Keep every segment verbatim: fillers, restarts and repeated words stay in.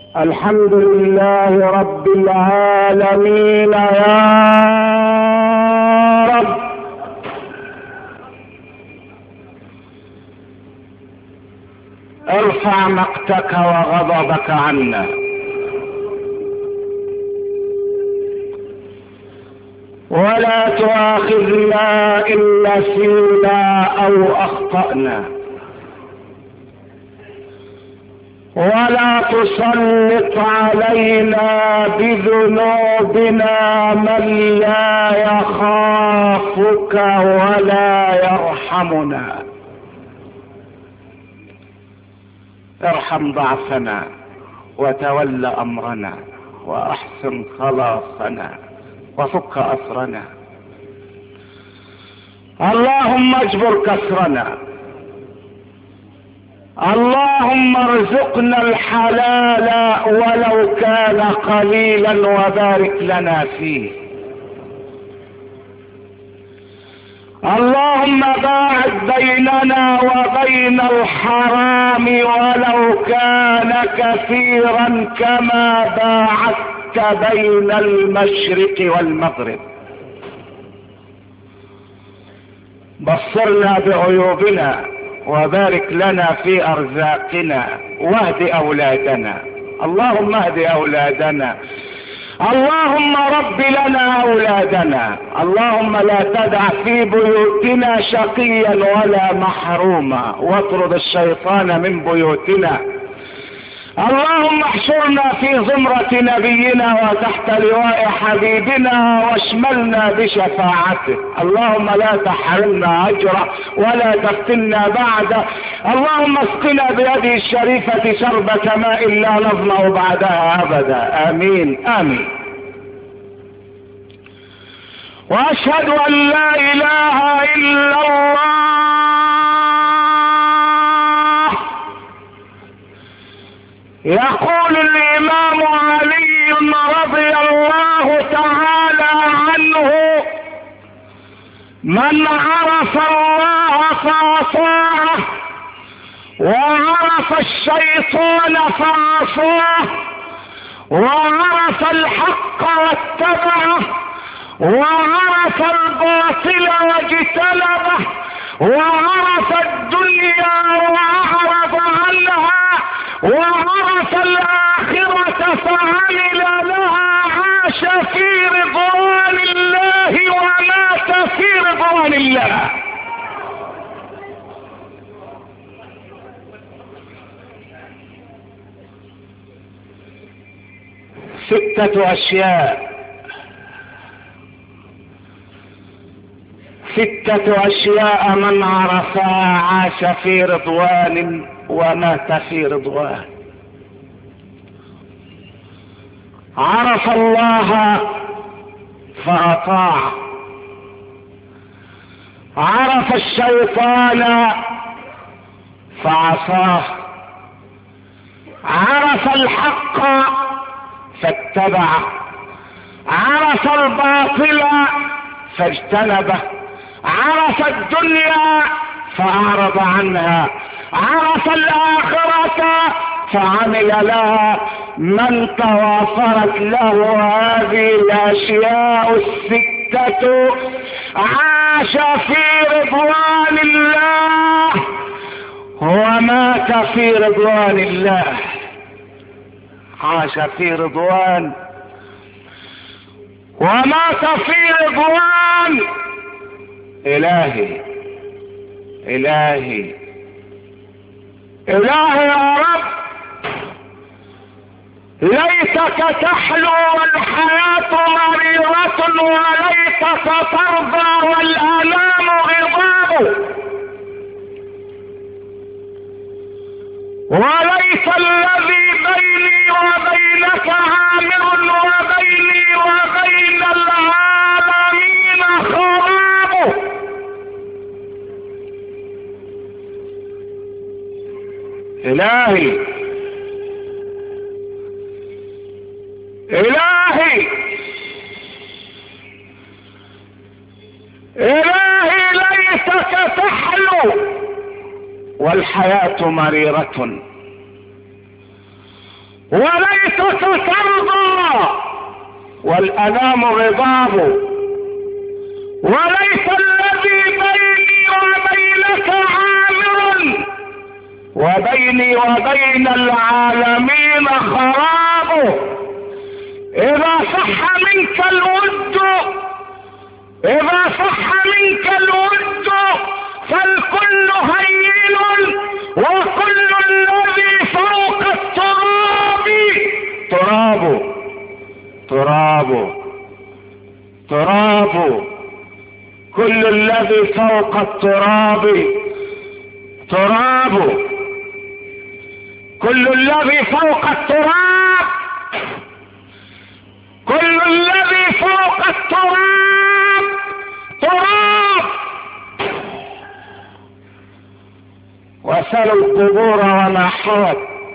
الحمد لله رب العالمين يا رب. ارفع مقتك وغضبك عنا، ولا تؤاخذنا إن نسينا أو أخطأنا، ولا تسلط علينا بذنوبنا من لا يخافك ولا يرحمنا. ارحم ضعفنا وتول أمرنا وأحسن خلاصنا وفك أسرنا. اللهم اجبر كسرنا، اللهم ارزقنا الحلال ولو كان قليلا وبارك لنا فيه. اللهم باعد بيننا وبين الحرام ولو كان كثيرا كما باعدت بين المشرق والمغرب. بصرنا بعيوبنا وبارك لنا في ارزاقنا واهد اولادنا. اللهم اهد اولادنا، اللهم رب لنا اولادنا. اللهم لا تدع في بيوتنا شقيا ولا محروما، واطرد الشيطان من بيوتنا. اللهم احشرنا في زمرة نبينا وتحت لواء حبيبنا واشملنا بشفاعته. اللهم لا تحرمنا اجره ولا تفتنا بعده. اللهم اسقنا بيده الشريفة شربة ماء لا نظمأ بعدها ابدا. امين امين. واشهد ان لا اله الا الله. يقول الامام علي رضي الله تعالى عنه: من عرف الله فعصاه، وعرف الشيطان فعصاه، وعرف الحق واتبعه، وعرف الباطل واجتنبه، وعرف الدنيا وأعرض عنها، وعرف الآخرة فعمل لها، عاش في رضوان الله ومات في رضوان الله. ستة أشياء ستة أشياء من عرفها عاش في رضوان ومات في رضوان. عرف الله فأطاع، عرف الشيطان فعصاه، عرف الحق فاتبعه، عرف الباطل فاجتنبه، عرف الدنيا فأعرض عنها، عرف الآخرة فعمل لها. من توافرت له هذه الأشياء الستة عاش في رضوان الله ومات في رضوان الله. عاش في رضوان ومات في رضوان. إلهي إلهي إلهي يا رب، ليتك تحلو والحياة مريرة، وليتك ترضى والآلام غضاب، وليس الذي بيني وبينك عامر وبيني وبين العالمين خراب. إلهي إلهي إلهي ليتك تحلو والحياة مريرة، وليتك ترضى والأنام غضاب، وليس الذي بيني وبينك عامر وبيني وبين العالمين خراب. إذا صح منك الود إذا صح منك الود فالكل هين، وكل الذي فوق التراب تراب تراب تراب كل الذي فوق التراب تراب كل الذي فوق التراب كل الذي فوق التراب تراب. وسلوا القبور وما حوت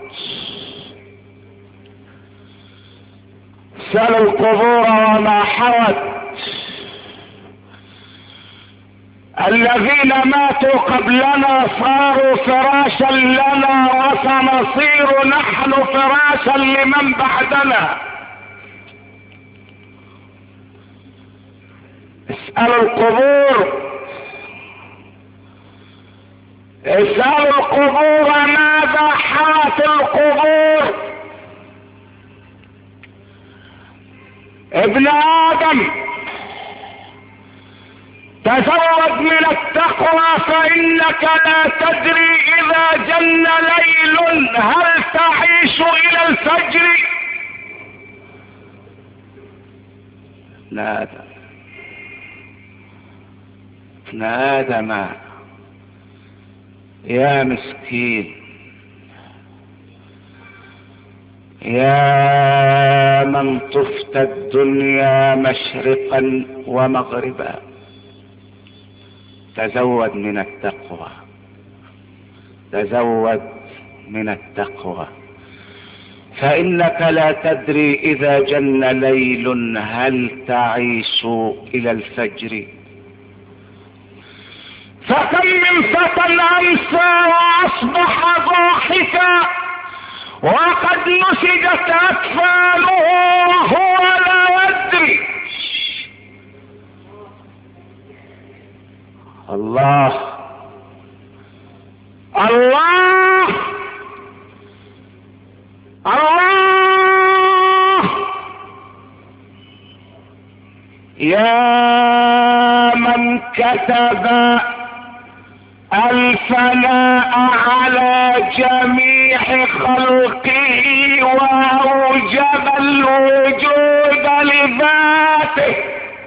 سلوا القبور وما حوت. الذين ماتوا قبلنا صاروا فراشا لنا وسنصير نحن فراشا لمن بعدنا. اسألوا القبور اسألوا القبور ماذا حوت القبور. ابن آدم تزود من التقوى فإنك لا تدري إذا جن ليل هل تعيش إلى الفجر. نادى نادم يا مسكين، يا من طفت الدنيا مشرقا ومغربا، تزود من التقوى تزود من التقوى فإنك لا تدري إذا جن ليل هل تعيش إلى الفجر. فكم من فتى أمسى وأصبح ضاحكا وقد نسجت أكفانه وهو لا يدري. الله الله الله يا من كتب الفناء على جميع خلقه وأوجب الوجود لذاته.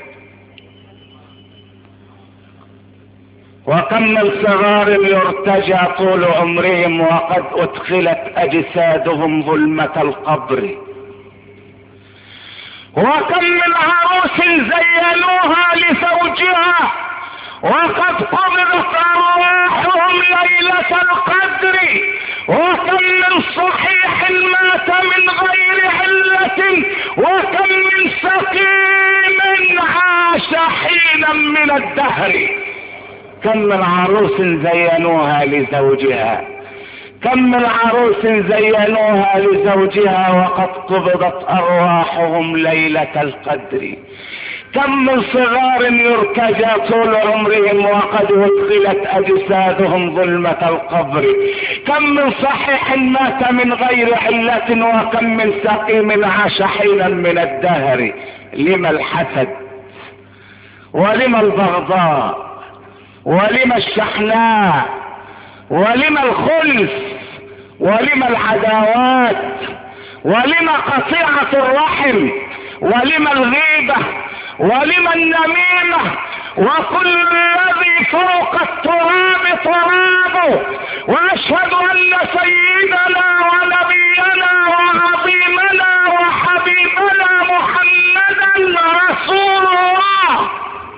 وكم من صغار يرتجى طول عمرهم وقد أدخلت أجسادهم ظلمة القبر. وكم من عروس زينوها لزوجها وقد قبضت أرواحهم ليلة القدر. وكم من صحيح مات من غير علة وكم من سقيم عاش حينا من الدهر. كم من عروس زينوها لزوجها كم من عروس زينوها لزوجها وقد قبضت أرواحهم ليلة القدر. كم من صغار يرتجى طول عمرهم وقد أدخلت أجسادهم ظلمة القبر. كم من صحيح مات من غير علة وكم من سقيم عاش حينا من الدهر. لما الحسد ولما البغضاء ولما الشحناء ولما الخلف ولما العداوات ولما قطيعة الرحم ولما الغيبة ولما النميمة. وكل الذي فوق التراب تراب. واشهد ان سيدنا ونبينا وعظيمنا وحبيبنا محمدا رسول الله.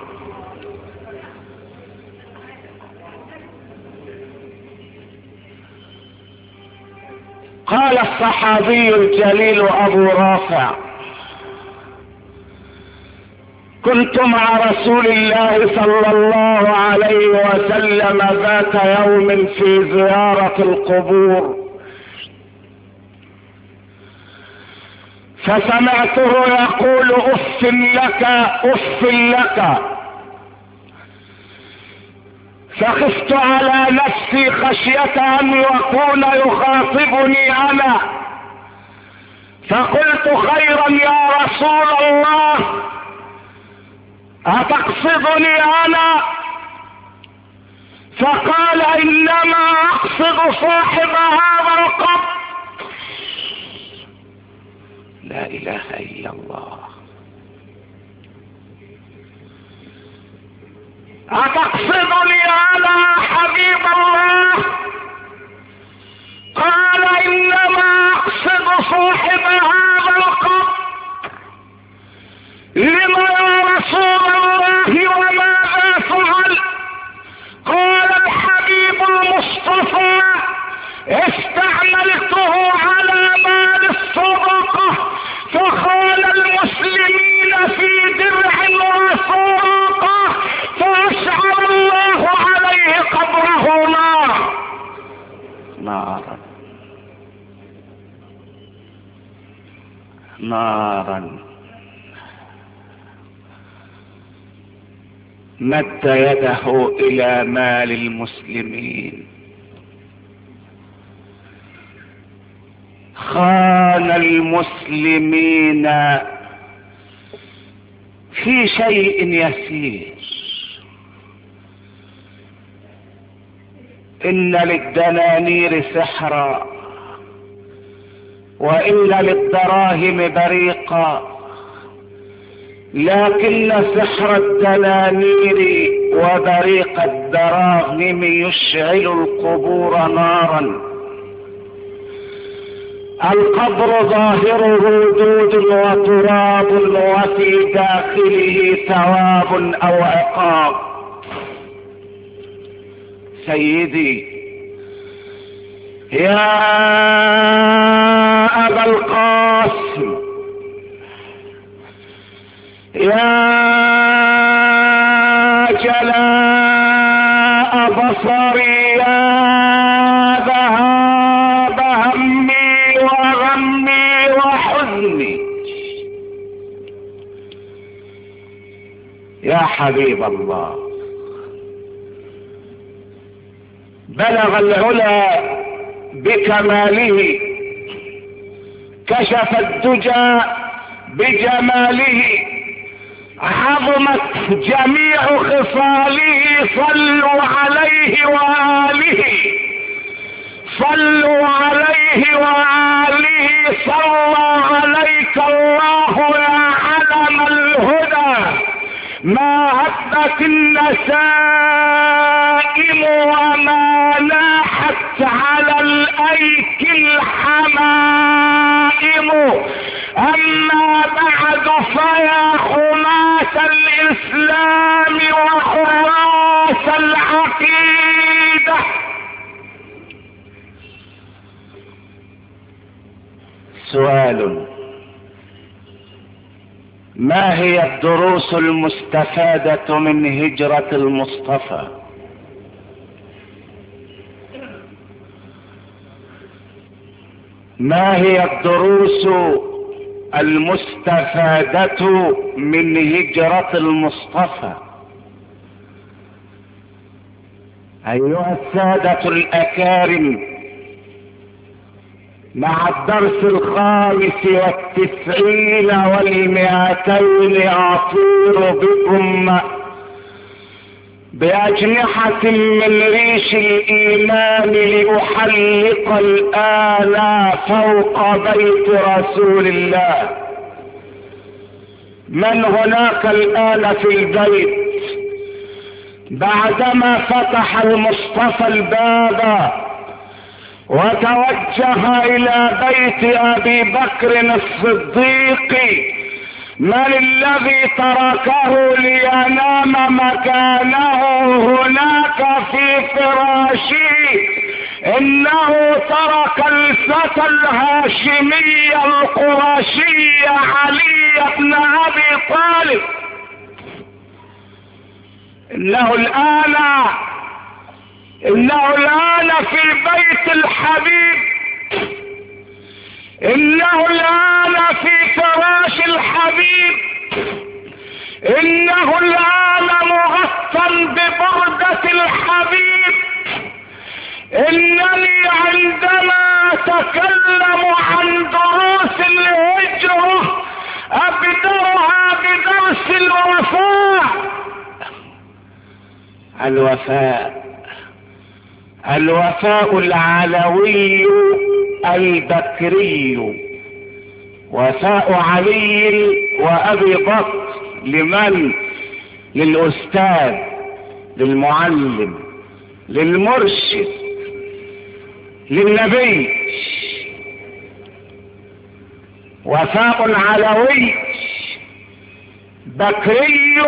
قال الصحابي الجليل ابو رافع: كنت مع رسول الله صلى الله عليه وسلم ذات يوم في زيارة القبور، فسمعته يقول اف لك اف لك، فخفت على نفسي خشية ان يكون يخاطبني انا، فقلت خيرا يا رسول الله، أتقصدني انا؟ فقال انما اقصد صاحب هذا القبر. لا اله الا الله. أتقصدني انا حبيب الله؟ قال انما اقصد صاحب هذا القبر. لما يا رسول الله وماذا فعل؟ قال الحبيب المصطفى استعملته على مال الصدقة، فخال المسلمين في درع وسرقة، فأشعل الله عليه قبره نار نارا نارا. مد يده الى مال المسلمين، خان المسلمين في شيء يسير. ان للدنانير سحرا وان للدراهم بريقا، لكن سحر الدنانير وبريق الدراهم يشعل القبور نارا. القبر ظاهره دود وتراب وفي داخله ثواب او عقاب. سيدي يا ابا القاسم، يا جلاء بصري، يا ذهاب همي وغمي وحزني، يا حبيب الله. بلغ العلا بكماله، كشف الدجى بجماله، عظمت جميع خصاله. صلوا عليه وآله، صلوا عليه وآله. صلى عليك الله يا علم الهدى، ما هبت النسائم وما لاحت على الأيك الحمائم. أما بعد فيا حماة الإسلام وحراس العقيدة، سؤال: ما هي الدروس المستفادة من هجرة المصطفى؟ ما هي الدروس المستفادة من هجرة المصطفى؟ أيها السادة الأكارم، مع الدرس الخامس والتسعين والمئتين أطير بكم بأجنحة من ريش الإيمان لأحلق الآن فوق بيت رسول الله. من هناك الآن في البيت بعدما فتح المصطفى الباب وتوجه إلى بيت أبي بكر الصديق؟ من الذي تركه لينام مكانه هناك في فراشه؟ إنه ترك الفتى الهاشمي القرشي علي بن أبي طالب. إنه الآن إنه الآن في بيت الحبيب، إنه الآن في الحبيب إنه الآن مغطى ببردة الحبيب. إنني عندما أتكلم عن دروس الهجرة أبدأها بدرس الوفاء. الوفاء الوفاء العلوي البكري، وفاء علي وأبي بكر لمن؟ للأستاذ، للمعلم، للمرشد، للنبي. وفاء علوي بكري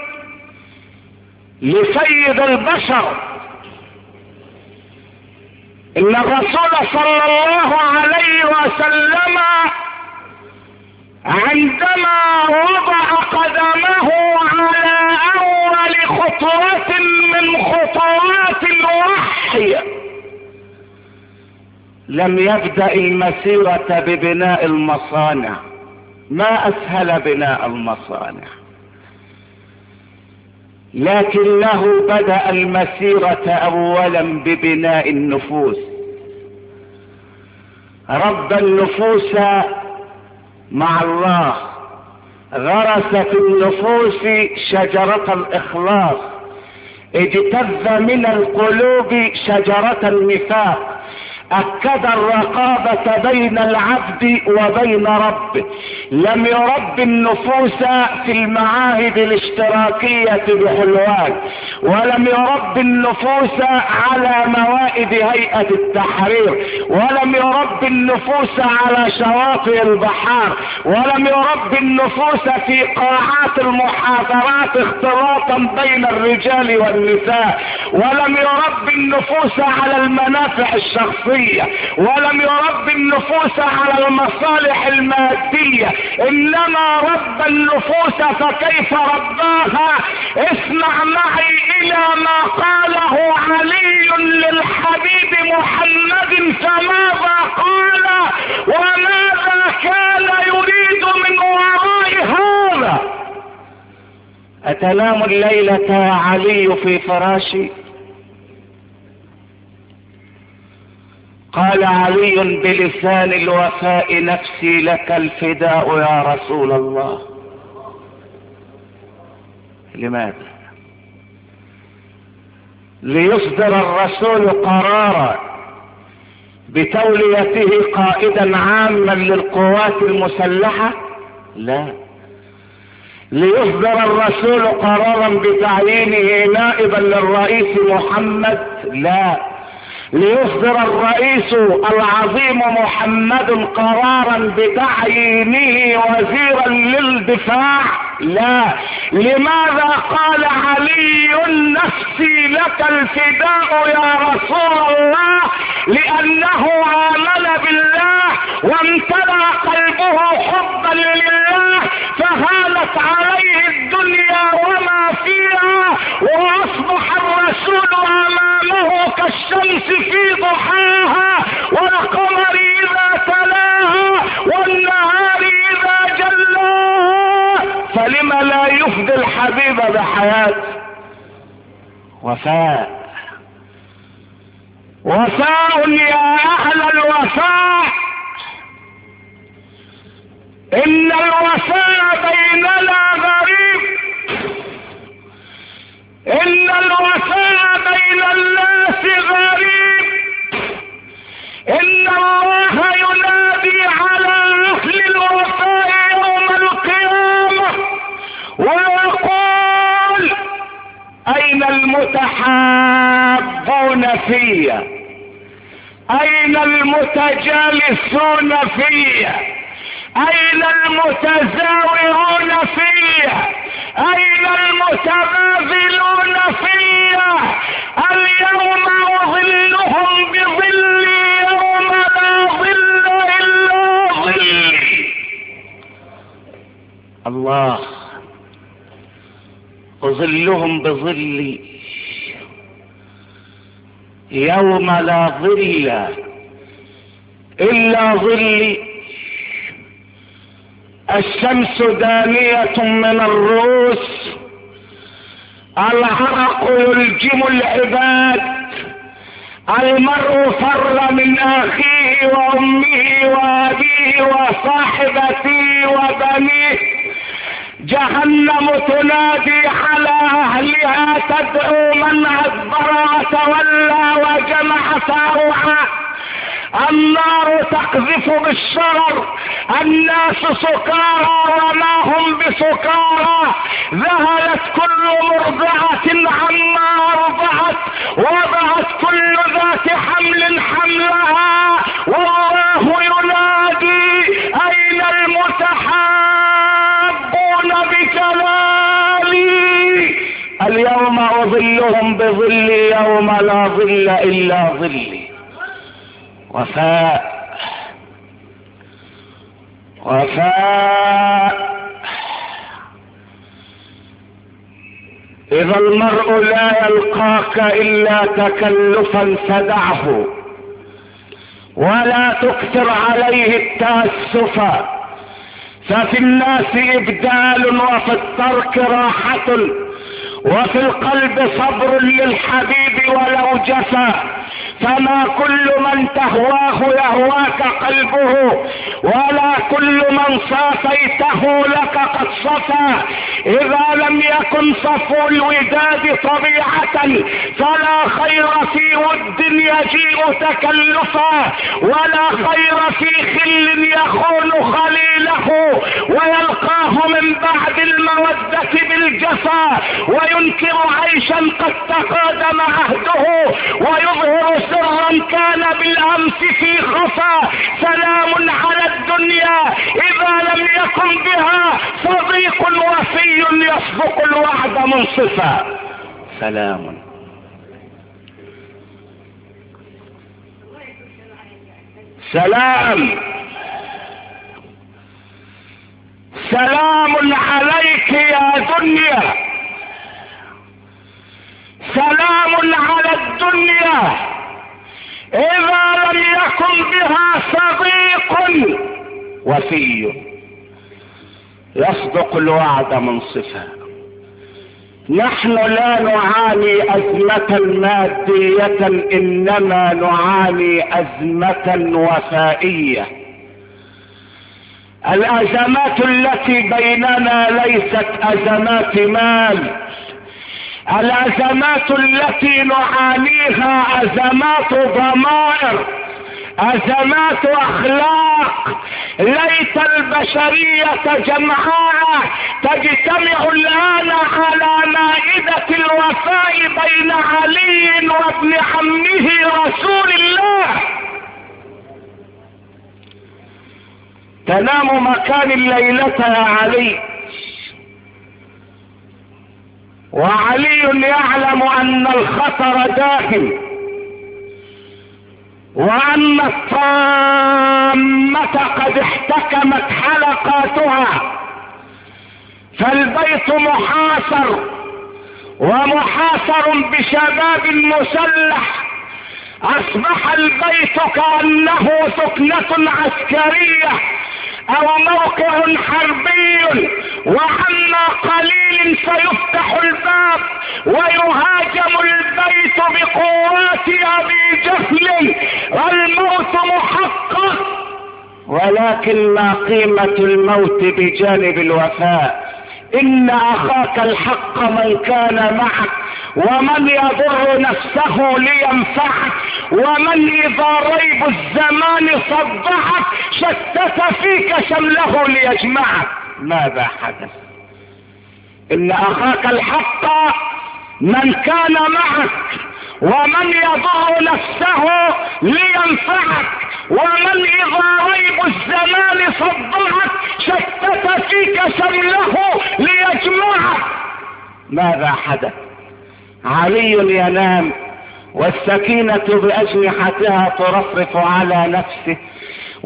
لسيد البشر. إن الرسول صلى الله عليه وسلم عندما وضع قدمه على أول خطوة من خطوات الوحي لم يبدأ المسيرة ببناء المصانع. ما أسهل بناء المصانع، لكنه بدأ المسيرة أولا ببناء النفوس. رب النفوس مع الله، غرس في النفوس شجرة الإخلاص، اجتث من القلوب شجرة النفاق، أكد الرقابة بين العبد وبين ربه. لم يرب النفوس في المعاهد الاشتراكية بحلوان، ولم يرب النفوس على موائد هيئة التحرير، ولم يرب النفوس على شواطئ البحار، ولم يرب النفوس في قاعات المحاضرات اختلاطا بين الرجال والنساء، ولم يرب النفوس على المنافع الشخصية، ولم يرب النفوس على المصالح المادية، إنما رب النفوس. فكيف رباها؟ اسمع معي إلى ما قاله علي للحبيب محمد. فماذا قال وماذا كان يريد من وراء هذا؟ أتنام الليلة يا علي في فراشي؟ قال علي بلسان الوفاء: نفسي لك الفداء يا رسول الله. لماذا؟ ليصدر الرسول قرارا بتوليته قائدا عاما للقوات المسلحة؟ لا. ليصدر الرسول قرارا بتعيينه نائبا للرئيس محمد؟ لا. ليصدر الرئيس العظيم محمد قرارا بتعيينه وزيرا للدفاع؟ لا. لماذا قال علي نفسي لك الفداء يا رسول الله؟ لأنه آمن بالله وامتلأ قلبه حبا لله، فهانت عليه الدنيا وما فيها، وأصبح الرسول أمامه كالشمس في ضحاها، والقمر إذا تلاها، والنهار إذا جلاها. فلم لا يفدي الحبيب بحياته؟ وفاء. وفاء يا أهل الوفاء. إن الوفاء بيننا غريب، إن الوفاء بين الناس غريب. إن الله ينادي على أهل الوفاء يوم القيامة ويقول: أين المتحابون فيا؟ أين المتجالسون فيا؟ أين المتزاورون فيا؟ أين المتبادلون فيا؟ اليوم أظلهم بظلي يوم لا ظل إلا ظلي. الله: أظلهم بظلي يوم لا ظل إلا ظلي. الشمس دانية من الرؤوس، العرق يلجم العباد، المرء فر من اخيه وامه وابيه وصاحبته وبنيه، جهنم تنادي على اهلها تدعو من ادبر وتولى وجمع فاوعى، النار تقذف بالشرر، الناس سكارى وما هم بسكارى، ذهلت كل مرضعة عما ارضعت، وضعت كل ذات حمل حملها، والله ينادي اين المتحابون بجلالي، اليوم اظلهم بظلي يوم لا ظل الا ظلي. وفاء وفاء إذا المرء لا يلقاك إلا تكلفا فدعه، ولا تكثر عليه التأسف، ففي الناس إبدال وفي الترك راحة، وفي القلب صبر للحبيب ولو جفا، فما كل من تهواه يهواك قلبه، ولا كل من صافيته لك قد صفى، إذا لم يكن صفو الوداد طبيعة فلا خير في ود يجيء تكلفا، ولا خير في خل يخون خليله ويلقاه من بعد المودة بالجفا، وينكر عيشا قد تقادم عهده، ويظهر سرا كان بالامس في خفا. سلام على الدنيا اذا لم يكن بها صديق وفي يصدق الوعد منصفا. سلام سلام سلام عليك يا دنيا، سلام على الدنيا اذا لم يكن بها صديق وفي يصدق الوعد منصفا. نحن لا نعاني أزمة مادية، إنما نعاني أزمة وفائية. الأزمات التي بيننا ليست أزمات مال، الأزمات التي نعانيها أزمات ضمائر، أزمات أخلاق. ليت البشرية جمعاء تجتمع الآن على مائدة الوفاء بين علي وابن عمه رسول الله. تنام مكان الليلة يا علي، وعلي يعلم أن الخطر داخل، وأن الطامة قد احتكمت حلقاتها، فالبيت محاصر، ومحاصر بشباب مسلح. أصبح البيت كأنه سكنة عسكرية أو موقع حربي، وعما قليل سيفتح الباب ويهاجم البيت بقوات أبي جهل. الموت محقق، ولكن ما قيمة الموت بجانب الوفاء؟ إن أخاك الحق من كان معك، ومن يضر نفسه لينفعك، ومن إذا ريب الزمان صدعك شتت فيك شمله ليجمعك. ماذا حدث؟ إن أخاك الحق من كان معك، ومن يضر نفسه لينفعك، ومن إذا ريب الزمان صدعك شتت فيك شمله ليجمعك. ماذا حدث؟ علي ينام والسكينة بأجنحتها ترفرف على نفسه،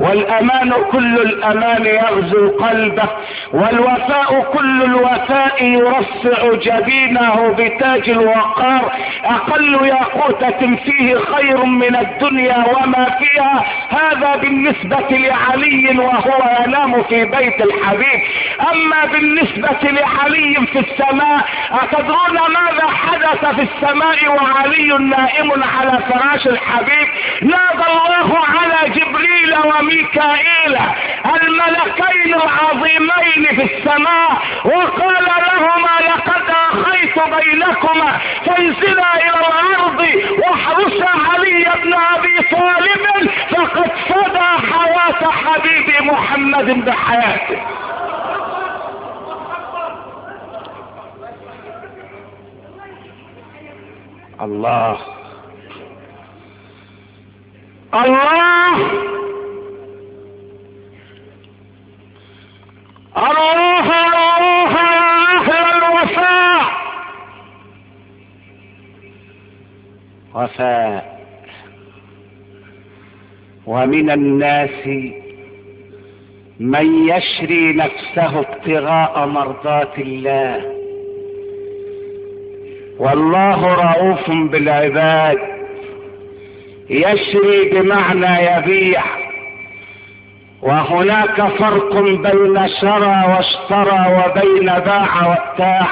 والأمان كل الأمان يغزو قلبه، والوفاء كل الوفاء يرصع جبينه بتاج الوقار. أقل ياقوتة فيه خير من الدنيا وما فيها، هذا بالنسبة لعلي وهو ينام في بيت الحبيب. أما بالنسبة لعلي في السماء، أتدرون ماذا حدث في السماء وعلي نائم على فراش الحبيب؟ نادى الله على جبريل وميكائيل الملكين العظيمين في السماء وقال لهما لقد أخيت بينكما فانزلا إلى الأرض واحرسا علي بن أبي طالب فقد فدى حياة حبيبي محمد بحياته. الله الله الله الله أهل الوفاء. وفاء. ومن الناس من يشري نفسه ابتغاء مرضات الله، والله رؤوف بالعباد. يشري بمعنى يبيع، وهناك فرق بين شرى واشترى وبين باع وابتاع.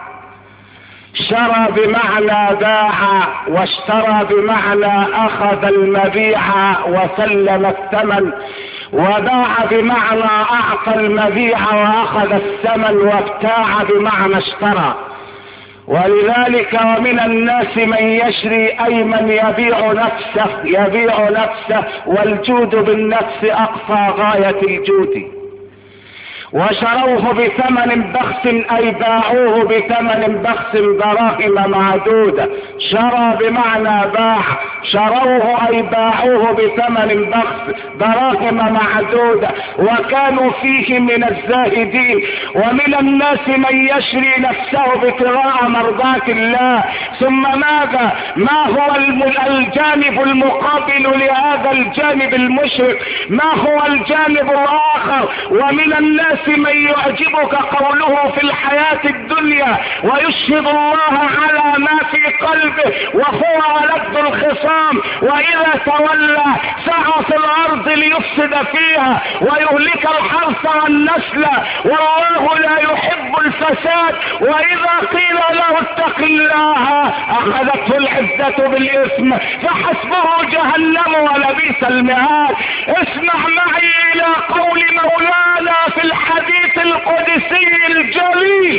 شرى بمعنى باع، واشترى بمعنى اخذ المبيع وسلم الثمن، وباع بمعنى اعطى المبيع واخذ الثمن، وابتاع بمعنى اشترى. ولذلك ومن الناس من يشري أي من يبيع نفسه يبيع نفسه والجود بالنفس أقصى غاية الجود. وشروه بثمن بخس أي باعوه بثمن بخس دراهم معدودة. شرى بمعنى باع، شروه أي باعوه بثمن بخس دراهم معدودة، وكانوا فيه من الزاهدين. ومن الناس من يشري نفسه ابتغاء مرضات الله. ثم ماذا؟ ما هو الجانب المقابل لهذا الجانب المشرك؟ ما هو الجانب الآخر؟ ومن الناس من يعجبك قوله في الحياة الدنيا ويشهد الله على ما في قلبه وهو ولد الخصام، وإذا تولى سعى في الأرض ليفسد فيها ويهلك الحرث والنسل، والله لا يحب الفساد. وإذا قيل له اتق الله أخذته العزة بالإثم فحسبه جهنم ولبئس المهاد. اسمع معي إلى قول مولانا في الحديث القدسي الجليل: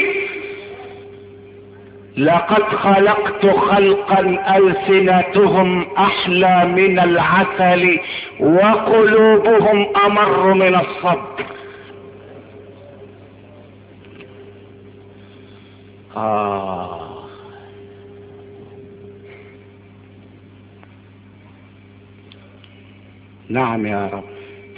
لقد خلقت خلقا ألسنتهم أحلى من العسل وقلوبهم أمر من الصبر. آه نعم يا رب.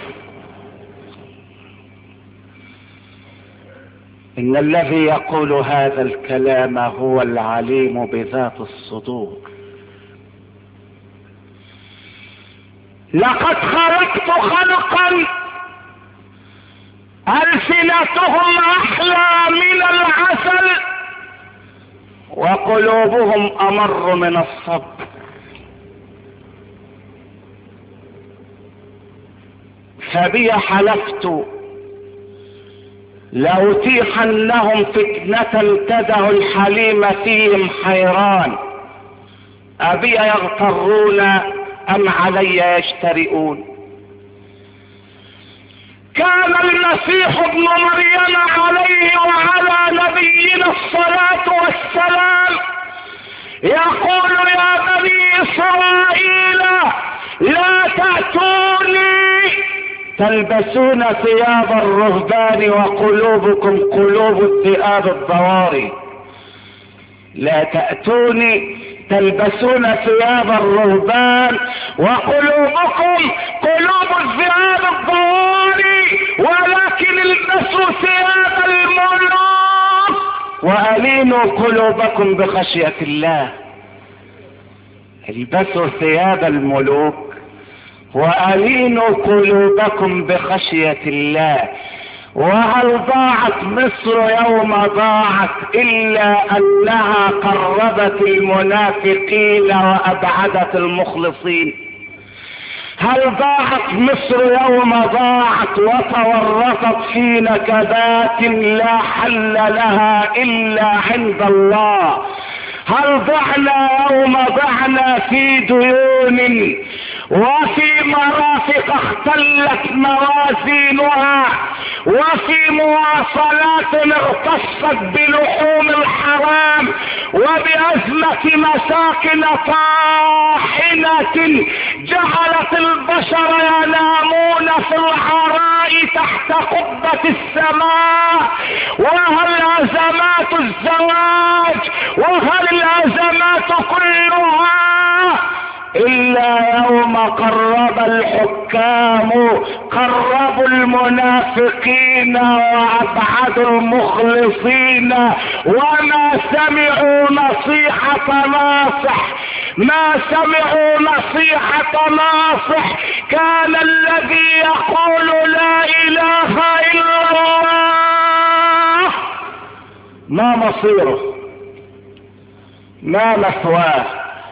إن الذي يقول هذا الكلام هو العليم بذات الصدور. لقد خلقت خلقا ألسنتهم أحلى من العسل وقلوبهم أمر من الصبر. فبي حلفت لأتيحنهم فتنة تدع الحليم فيهم حيران، أبي يغترون أم علي يجترئون. كان المسيح ابن مريم عليه وعلى نبينا الصلاة والسلام يقول: يا بني إسرائيل لا تأتوني تلبسون ثياب الرهبان وقلوبكم قلوب الذئاب الضواري. لا تأتوني تلبسون ثياب الرهبان وقلوبكم قلوب الذئاب الضواري، ولكن البسوا ثياب الملوك وألينوا قلوبكم بخشية الله. البسوا ثياب الملوك وألينوا قلوبكم بخشية الله. وهل ضاعت مصر يوم ضاعت إلا أنها قربت المنافقين وأبعدت المخلصين؟ هل ضاعت مصر يوم ضاعت وتورطت في نكبات لا حل لها إلا عند الله؟ هل ضعنا يوم ضعنا في ديون وفي مرافق اختلت موازينها وفي مواصلات اغتصت بلحوم الحرام وبأزمة مساكن طاحنة جعلت البشر ينامون في العراء تحت قبة السماء؟ وهل أزمات الزواج وهل الأزمات كلها إلا يوم قرب الحكام قربوا المنافقين وأبعدوا المخلصين وما سمعوا نصيحة ناصح ما سمعوا نصيحة ناصح. كان الذي يقول لا إله إلا الله ما مصيره ما مثواه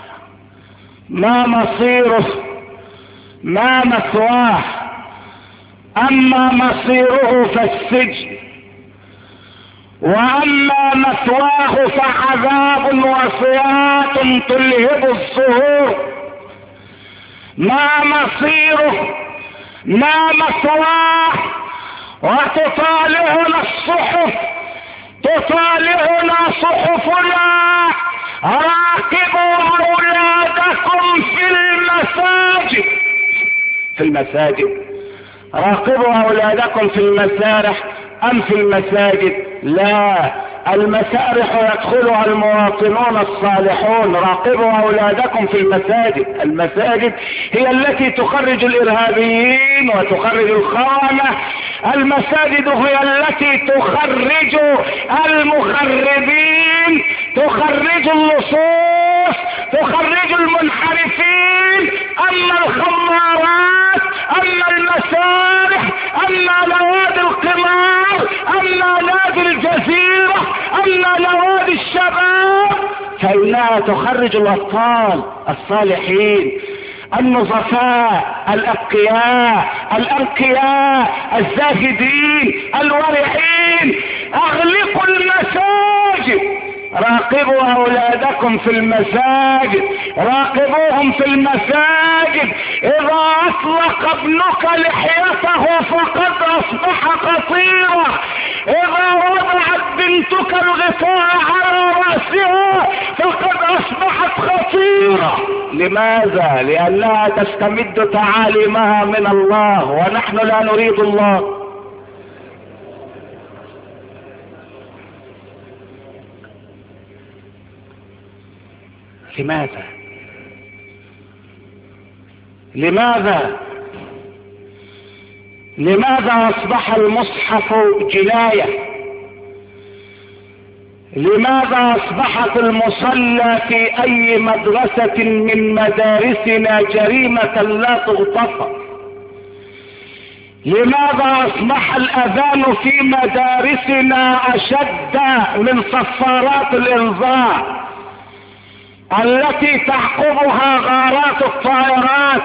ما مصيره ما مثواه، أما مصيره فالسجن، وأما مثواه فعذاب وصيات تلهب الصهور. ما مصيره ما مثواه. وتطالعنا الصحف تطالعنا صحفنا راقبوا أولادكم في المساجد في المساجد راقبوا أولادكم في المسارح أم في المساجد؟ لا، المسارح يدخلها المواطنون الصالحون. راقبوا أولادكم في المساجد. المساجد هي التي تخرج الإرهابيين وتخرج الخونة. المساجد هي التي تخرج المخربين، تخرج اللصوص، تخرج المنحرفين. أما الخمارات، أما المسارح، أما نوادي القمار، أما نادي الجزيرة، أما نوادي الشباب فإنها تخرج الأطفال الصالحين النظفاء الأتقياء الأنقياء الزاهدين الورعين. أغلقوا المساجد. راقبوا أولادكم في المساجد. راقبوهم في المساجد. إذا أطلق ابنك لحيته فقد أصبح خطيرا. إذا وضعت بنتك الغطاء على رأسها فقد أصبحت خطيرة. لماذا؟ لأنها تستمد تعاليمها من الله ونحن لا نريد الله. لماذا؟ لماذا؟ لماذا أصبح المصحف جناية؟ لماذا أصبحت المصلى في أي مدرسة من مدارسنا جريمة لا تغتفر؟ لماذا أصبح الأذان في مدارسنا أشد من صفارات الإنذار التي تعقبها غارات الطائرات؟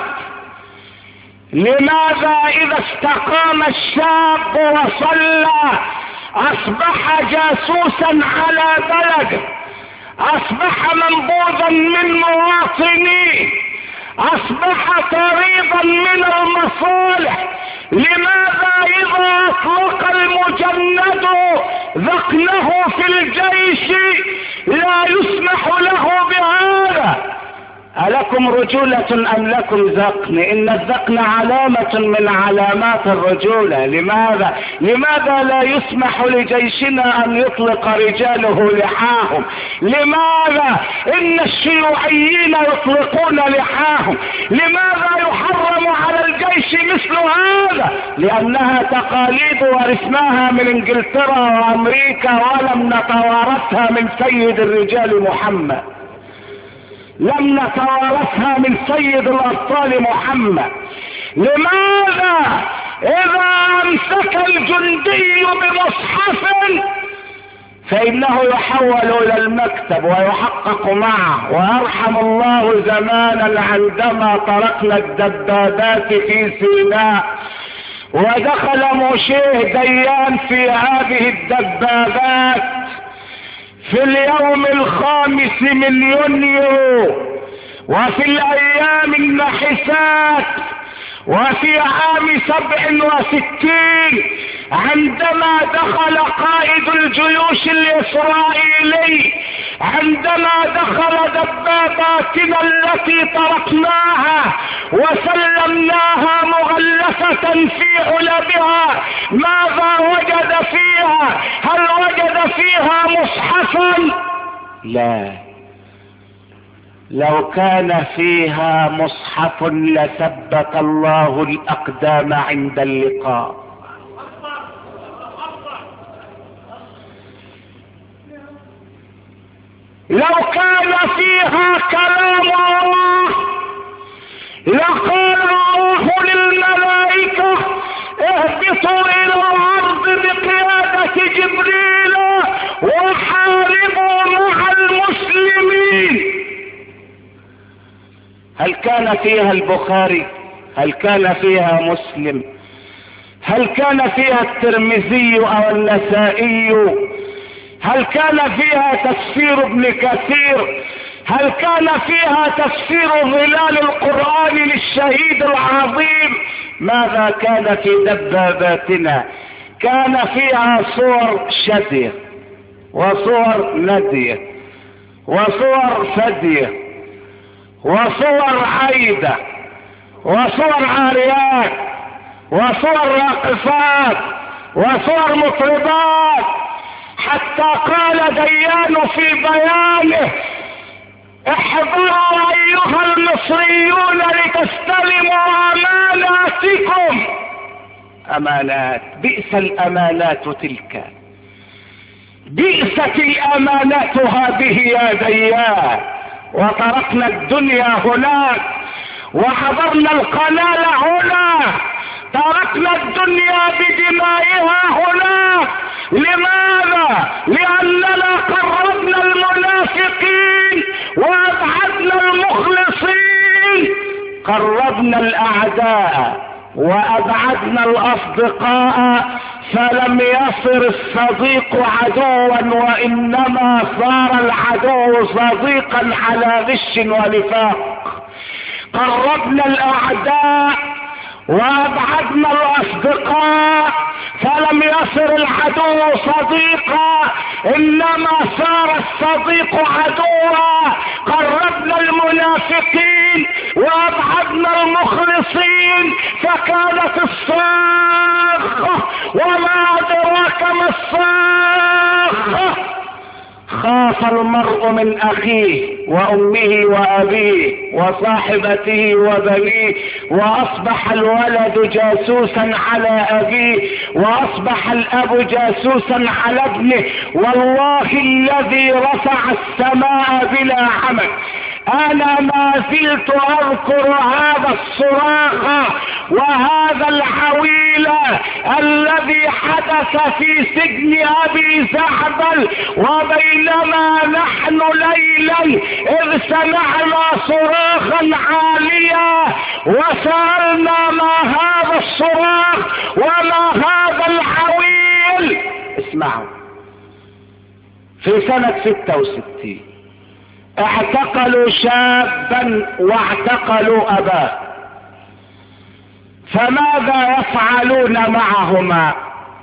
لماذا إذا استقام الشاب وصلى أصبح جاسوسا على بلده، أصبح منبوذا من مواطنيه، أصبح طريدا من المصالح؟ لماذا إذا أطلق المجند ذقنه في الجيش لا يسمح له بهذا؟ ألكم رجولة أم لكم ذقن؟ إن الذقن علامة من علامات الرجولة. لماذا؟ لماذا لا يسمح لجيشنا أن يطلق رجاله لحاهم؟ لماذا إن الشيوعيين يطلقون لحاهم؟ لماذا يحرم على الجيش مثل هذا؟ لأنها تقاليد ورثناها من إنجلترا وأمريكا ولم نتوارثها من سيد الرجال محمد، لم نتوارثها من سيد الأبطال محمد. لماذا اذا امسك الجندي بمصحف فانه يحول الى المكتب ويحقق معه؟ ويرحم الله زمانا عندما تركنا الدبابات في سيناء ودخل موشيه ديان في هذه الدبابات في اليوم الخامس من يونيو وفي الايام النحسات وفي عام سبع وستين، عندما دخل قائد الجيوش الاسرائيلي، عندما دخل دباباتنا التي تركناها وسلمناها مغلفة في علبها، ماذا وجد فيها؟ هل وجد فيها مصحفا؟ لا، لو كان فيها مصحف لثبت الله الأقدام عند اللقاء. لو كان فيها كلام الله لقال الله للملائكة اهبطوا إلى الأرض بقيادة جبريل وحاربوا مع المسلمين. هل كان فيها البخاري؟ هل كان فيها مسلم؟ هل كان فيها الترمذي او النسائي؟ هل كان فيها تفسير ابن كثير؟ هل كان فيها تفسير ظلال القرآن للشهيد العظيم؟ ماذا كان في دباباتنا؟ كان فيها صور شدية وصور ندية وصور فدية وصور عايدة وصور عاريات وصور راقصات وصور مطربات، حتى قال ديان في بيانه احذروا ايها المصريون لتستلموا اماناتكم. امانات، بئس الامانات تلك، بئست الامانات هذه يا ديان. وتركنا الدنيا هناك وحضرنا القلال هنا، تركنا الدنيا بدمائها هناك. لماذا؟ لأننا قربنا المنافقين وأبعدنا المخلصين، قربنا الأعداء وأبعدنا الأصدقاء، فلم يصر الصديق عدوا وإنما صار العدو صديقا على غش ونفاق. قربنا الأعداء وأبعدنا الأصدقاء، فلم يصر العدو صديقا إنما صار الصديق عدوا. قربنا المنافقين وأبعدنا المخلصين، فكانت الصاخة. وما أدراك ما الصاخة؟ خاف المرء من اخيه وامه وابيه وصاحبته وبنيه، واصبح الولد جاسوسا على ابيه، واصبح الاب جاسوسا على ابنه. والله الذي رفع السماء بلا عمد، انا ما زلت اذكر هذا الصراخ وهذا العويل الذي حدث في سجن ابي زعبل، وبينما نحن ليلا اذ سمعنا صراخا عاليا وسألنا ما هذا الصراخ وما هذا العويل. اسمعوا، في سنة ستة وستين اعتقلوا شابا واعتقلوا اباه، فماذا يفعلون معهما؟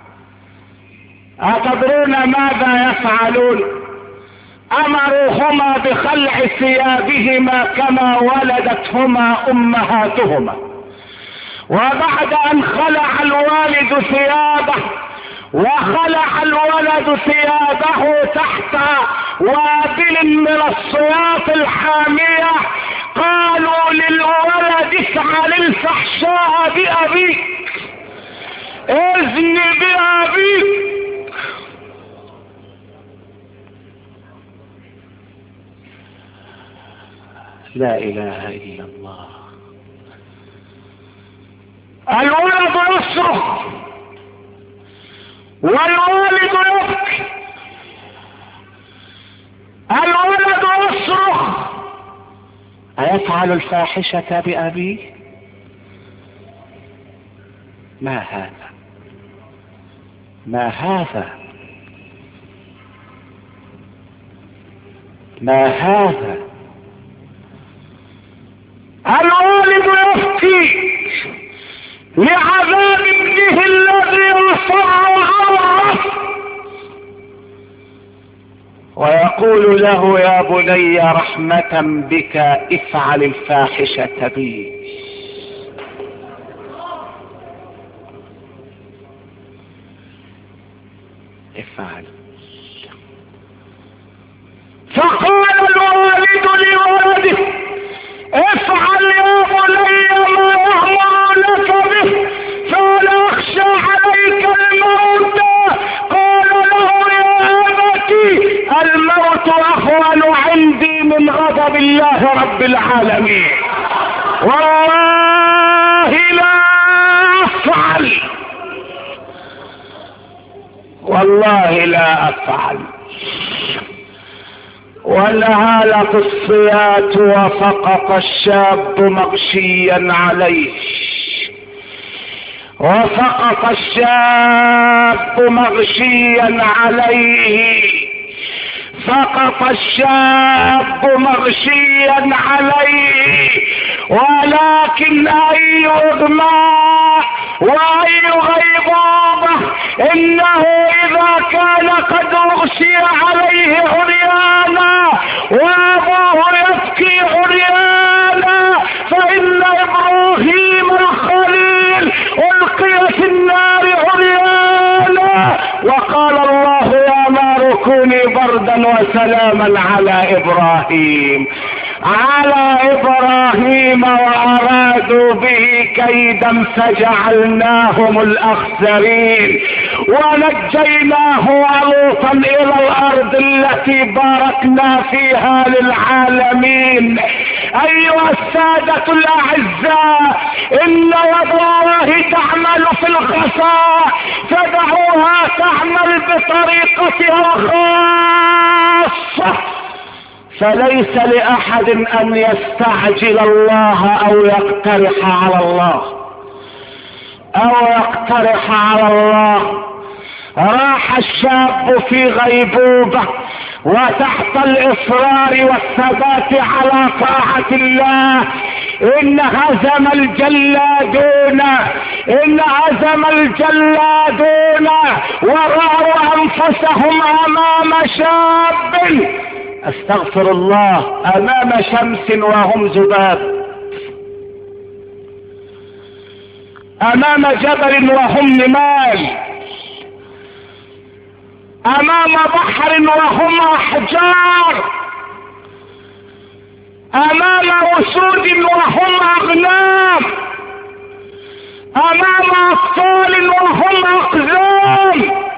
أتدرون ماذا يفعلون؟ أمروهما بخلع ثيابهما كما ولدتهما أمهاتهما، وبعد أن خلع الوالد ثيابه وخلع الولد ثيابه تحت وابل من الصياط الحامية، قالوا للولد افعل الفحشاء بأبيك، اذن بأبيك. لا اله الا الله. الولد يصرخ والوالد يبكي، الولد يصرخ أيفعل الفاحشة بأبيه؟ ما هذا؟ ما هذا؟ ما هذا؟ الوالد يبكي لعذاب ابنه الذي أصر على الرفض، ويقول له يا بني رحمة بك افعل الفاحشة بي. افعل. فقال الوالد لولده افعل يا بني ما يأمرونك به فلا اخشى عليك الموت. قال له يا أبتي الموت أهون عندي من غضب الله رب العالمين، والله لا أفعل، والله لا أفعل. ونهالت الصيات وسقط الشاب مغشيا عليه، وسقط الشاب مغشيا عليه، سقط الشاب مغشيا عليه. ولكن أي إغماء وأي غيبوبة، إنه إذا كان قد أغشي عليه عريانا وأبوه يبكي عريانا فإن إبراهيم الخليل ألقي في النار عريانا، وقال الله يا نار كوني بردا وسلاما على إبراهيم على إبراهيم وأرادوا به كيدا فجعلناهم الأخسرين ونجيناه ولوطا إلى الأرض التي باركنا فيها للعالمين. أيها السادة الأعزاء، إن يد الله تعمل في الخفاء فدعوها تعمل بطريقتها الخاصة، فليس لأحد أن يستعجل الله أو يقترح على الله أو يقترح على الله. راح الشاب في غيبوبة وتحت الإصرار والثبات على طاعة الله. إن هزم الجلادون إن هزم الجلادون ورأوا أنفسهم أمام شاب، استغفر الله، امام شمس وهم ذباب، امام جبل وهم نمال، امام بحر وهم احجار، امام اسود وهم اغنام، امام اطفال وهم اقزام.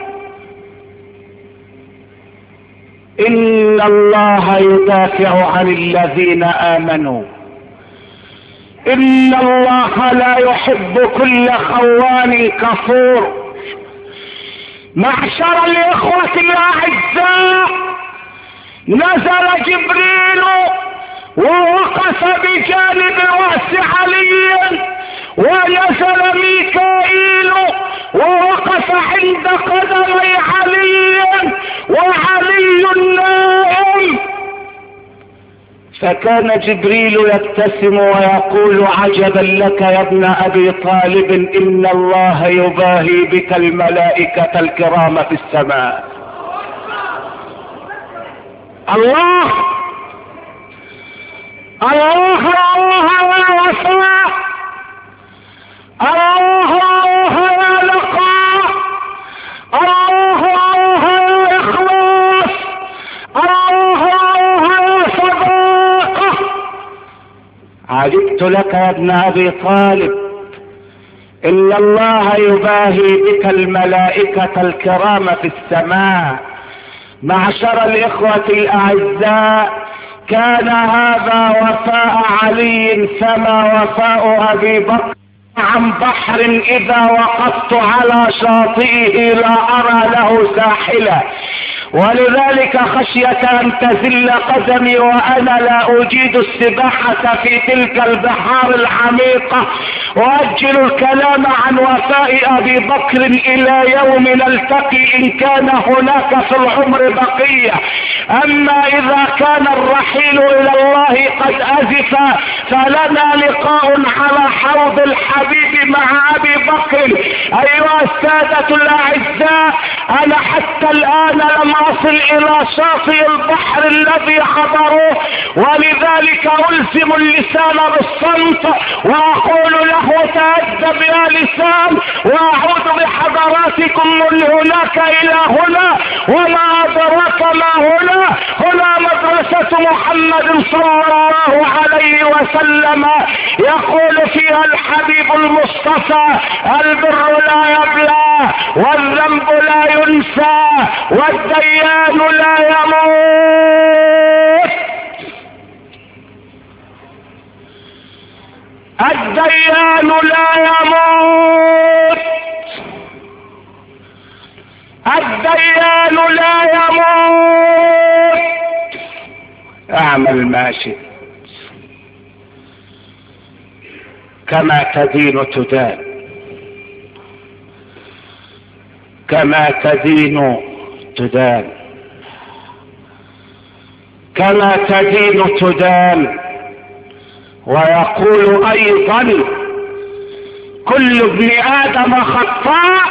إن الله يدافع عن الذين آمنوا، إن الله لا يحب كل خوان كفور. معشر الإخوة الأعزاء، نزل جبريل ووقف بجانب رأس علي، ونزل ميكائيل ووقف عند قدمي علي وعلي نائم. فكان جبريل يبتسم ويقول عجبا لك يا ابن أبي طالب، إن الله يباهي بك الملائكة الكرام في السماء. الله الله الله يا وفاء، الله الله يا لقاء، الله الله يا إخلاص، الله الله يا صداقة. عجبت لك يا ابن أبي طالب، إن الله يباهي بك الملائكة الكرام في السماء. معشر الإخوة الأعزاء، كان هذا وفاء علي فما وفاء أبي بكر عن بحر إذا وقفت على شاطئه لا أرى له ساحلا، ولذلك خشية أن تزل قدمي وأنا لا أجيد السباحة في تلك البحار العميقة، وأجل الكلام عن وفاء أبي بكر إلى يوم نلتقي إن كان هناك في العمر بقية. أما إذا كان الرحيل إلى الله قد أزف فلنا لقاء على حوض الحبيب مع أبي بكر. أيها السادة الأعزاء، أنا حتى الآن لم أصل إلى شاطئ البحر الذي حضروه، ولذلك ألزم اللسان بالصمت وأقول له تأدب يا لسان، وأعود بحضراتكم من هناك إلى هنا. وما أدراك ما هنا؟ هنا مدرسة محمد صلى الله عليه وسلم، يقول فيها الحبيب المصطفى: البر لا يبلى، والذنب لا ينسى، والديان لا يموت. الديان لا يموت، الديان لا يموت. اعمل ما شئت، كما تدين تدان، كما تدين تدان، كما تدين تدان. ويقول ايضا: كل ابن ادم خطاء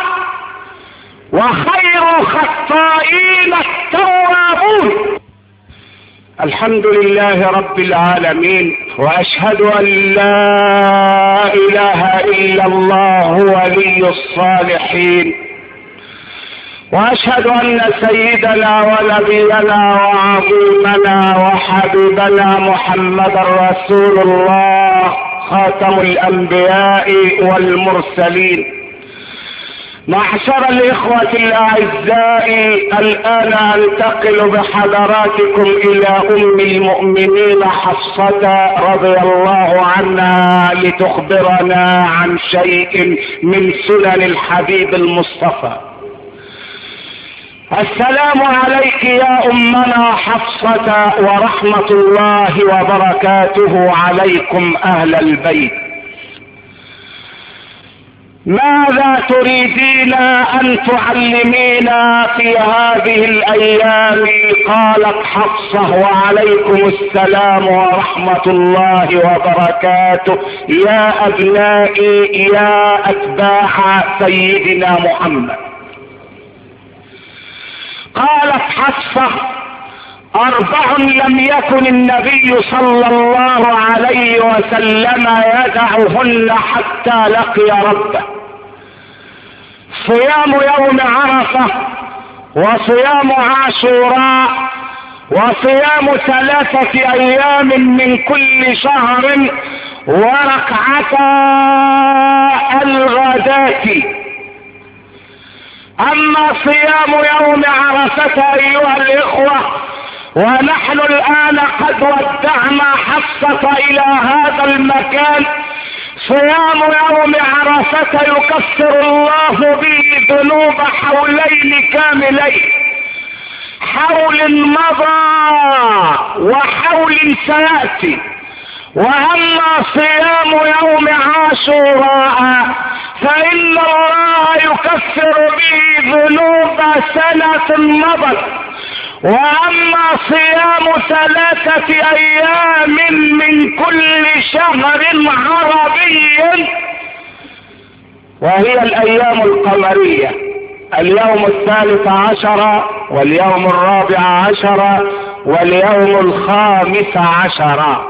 وخير الخطائين التوابون. الحمد لله رب العالمين، واشهد ان لا اله الا الله ولي الصالحين، واشهد ان سيدنا ونبينا وعظيمنا وحبيبنا محمدا رسول الله خاتم الانبياء والمرسلين. معشر الاخوة الاعزاء، الان انتقل بحضراتكم الى ام المؤمنين حفصة رضي الله عنها لتخبرنا عن شيء من سنن الحبيب المصطفى. السلام عليك يا امنا حفصة، ورحمة الله وبركاته عليكم اهل البيت. ماذا تريدين ان تعلمينا في هذه الايام؟ قالت حفصة: وعليكم السلام ورحمة الله وبركاته يا ابنائي يا اتباع سيدنا محمد. قالت حفصة: اربع لم يكن النبي صلى الله عليه وسلم يدعهن حتى لقي ربه: صيام يوم عرفة، وصيام عاشوراء، وصيام ثلاثة ايام من كل شهر، وركعتا الغداة. اما صيام يوم عرفة ايها الاخوة، ونحن الان قد ودعنا حفصة الى هذا المكان، صيام يوم عرفة يكفر الله به ذنوب حولين كاملين، حول مضى وحول سيأتي. واما صيام يوم عاشوراء فان الله يكفر به ذنوب سنة مضت. واما صيام ثلاثة ايام من كل شهر عربي، وهي الايام القمرية، اليوم الثالث عشر واليوم الرابع عشر واليوم الخامس عشر.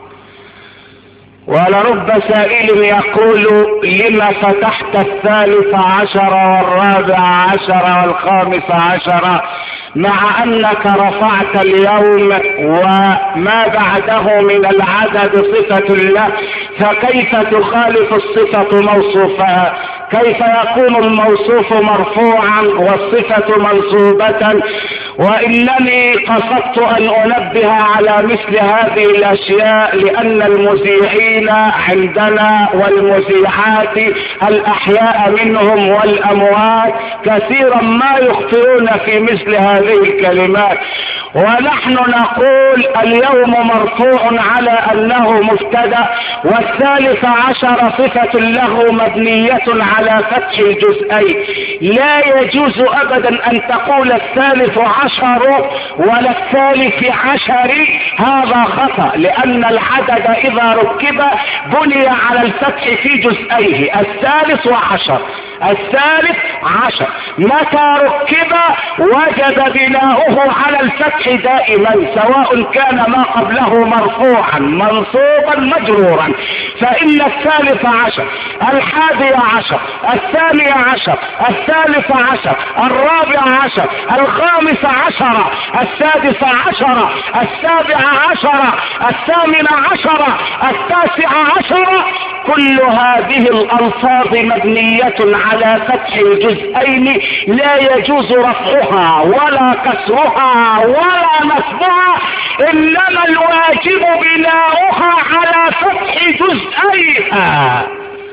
ولرب سائل يقول: لما فتحت الثالث عشر والرابع عشر والخامس عشر؟ مع انك رفعت اليوم وما بعده من العدد صفة له، فكيف تخالف الصفة موصوفها؟ كيف يكون الموصوف مرفوعا والصفة منصوبة؟ وإنني قصدت أن أنبه على مثل هذه الأشياء لأن المذيعين عندنا والمذيعات الأحياء منهم والأموات كثيرا ما يخطئون في مثل هذه الكلمات. ونحن نقول اليوم مرفوع على أنه مبتدأ، والثالث عشر صفة له مبنية على فتح الجزئين. لا يجوز أبدا أن تقول الثالث عشر ولا الثالث عشر، هذا خطأ، لأن العدد إذا ركب بني على الفتح في جزئيه، الثالث وعشر. الثالث عشر متى ركب وجد بناؤه على الفتح دائما، سواء كان ما قبله مرفوعا منصوبا مجرورا. فإن الثالث عشر، الحادي عشر، الثاني عشر، الثالث عشر، الرابع عشر، الخامس عشر، السادس عشر، السابع عشر، الثامن عشر، التاسع عشر، كل هذه الألفاظ مبنية على فتح الجزئين، لا يجوز رفعها ولا كسرها ولا نصبها، إنما الواجب بناؤها على فتح جزئيها.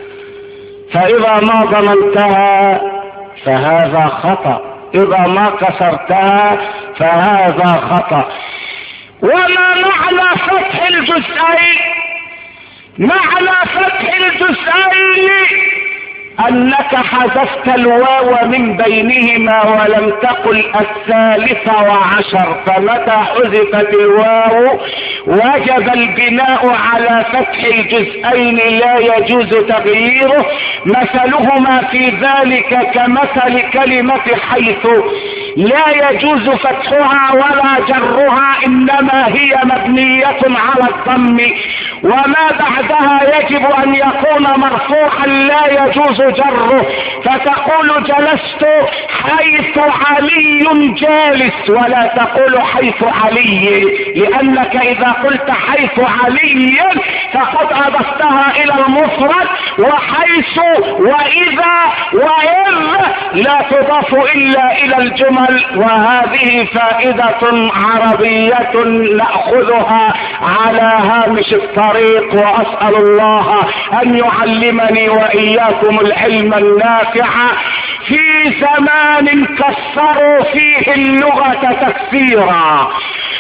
فإذا ما ضمنتها فهذا خطأ، إذا ما كسرتها فهذا خطأ. وما معنى فتح الجزئين؟ معنى فتح الجزئين أنك حذفت الواو من بينهما ولم تقل الثالث وعشر، فمتى حذفت الواو وجب البناء على فتح الجزئين لا يجوز تغييره. مثلهما في ذلك كمثل كلمة حيث، لا يجوز فتحها ولا جرها، إنما هي مبنية على الضم، وما بعدها يجب أن يكون مرفوعا لا يجوز جره. فتقول جلست حيث علي جالس، ولا تقول حيث علي، لأنك إذا قلت حيث علي فقد أضفتها إلى المفرد، وحيث وإذا وإذ لا تضاف إلا إلى الجمل. وهذه فائدة عربية نأخذها على هامش الطريق، وأسأل الله أن يعلمني وإياكم العلم النافع في زمان كسروا فيه اللغة تكسيرا،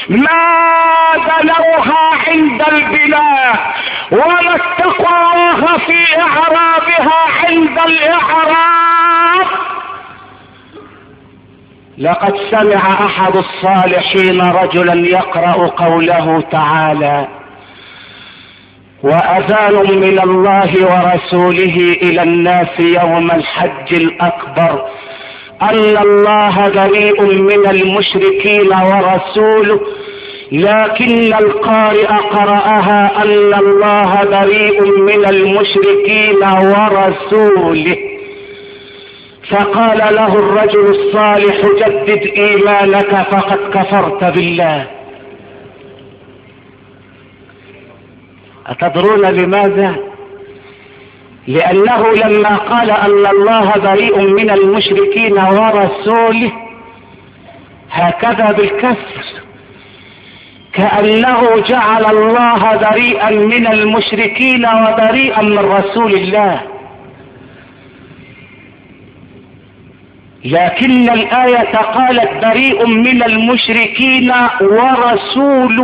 ما بلوها عند البناء ولا اتقوا الله في إعرابها عند الإعراب. لقد سمع أحد الصالحين رجلا يقرأ قوله تعالى: وأذان من الله ورسوله إلى الناس يوم الحج الأكبر أن الله بريء من المشركين ورسوله، لكن القارئ قرأها أن الله بريء من المشركين ورسوله. فقال له الرجل الصالح: جدد إيمانك فقد كفرت بالله. أتدرون لماذا؟ لأنه لما قال أن الله بريء من المشركين ورسوله هكذا بالكسر، كأنه جعل الله بريئا من المشركين وبريئا من رسول الله. لكن الآية قالت بريء من المشركين ورسوله،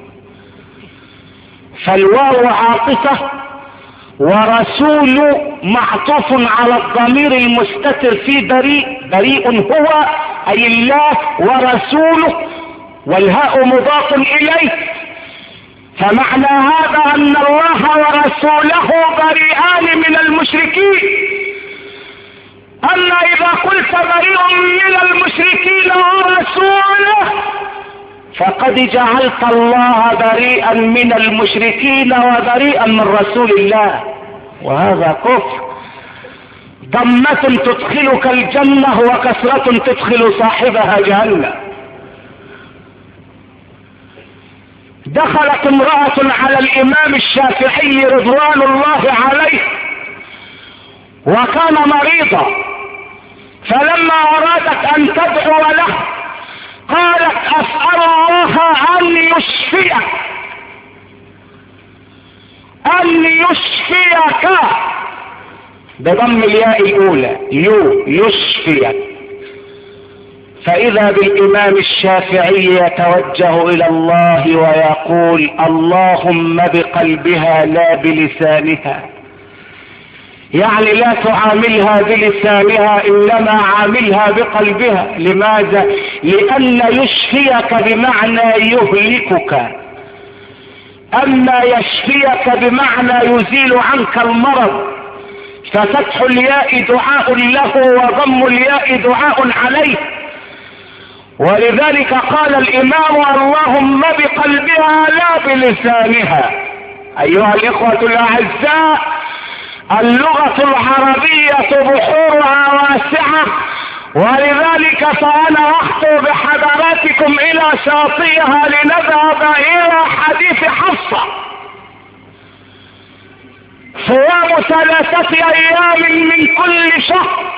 فالواو عاطفة، ورسول معطوف على الضمير المستتر في بريء. بريء هو أي الله ورسوله، والهاء مضاف إليه. فمعنى هذا أن الله ورسوله بريئان من المشركين. أما إذا قلت بريء من المشركين ورسوله فقد جعلت الله بريئا من المشركين وبريئا من رسول الله، وهذا كفر. ضمة تدخلك الجنة وكسرة تدخل صاحبها جهنم. دخلت امرأة على الامام الشافعي رضوان الله عليه وكان مريضا، فلما ارادت ان تدعو له قالت اسأل الله ان يشفيك ان يشفيك بضم الياء الاولى يو يشفيك. فاذا بالامام الشافعي يتوجه الى الله ويقول اللهم بقلبها لا بلسانها، يعني لا تعاملها بلسانها انما عاملها بقلبها. لماذا؟ لان يشفيك بمعنى يهلكك، اما يشفيك بمعنى يزيل عنك المرض. ففتح الياء دعاء له وضم الياء دعاء عليه، ولذلك قال الامام اللهم بقلبها لا بلسانها. ايها الاخوة الاعزاء، اللغة العربية بحورها واسعة، ولذلك فانا اخطو بحضراتكم الى شاطئها لنذهب الى حديث حفصة. صيام ثلاثة ايام من كل شهر،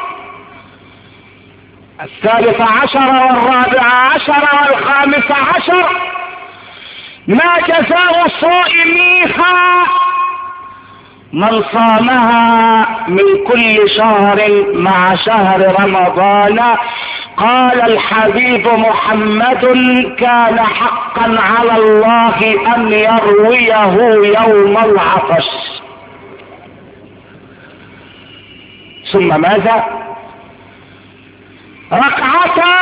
الثالث عشر والرابع عشر والخامس عشر، ما جزاء صائميها من صامها من كل شهر مع شهر رمضان. قال الحبيب محمد كان حقا على الله ان يرويه يوم العطش. ثم ماذا؟ ركعتا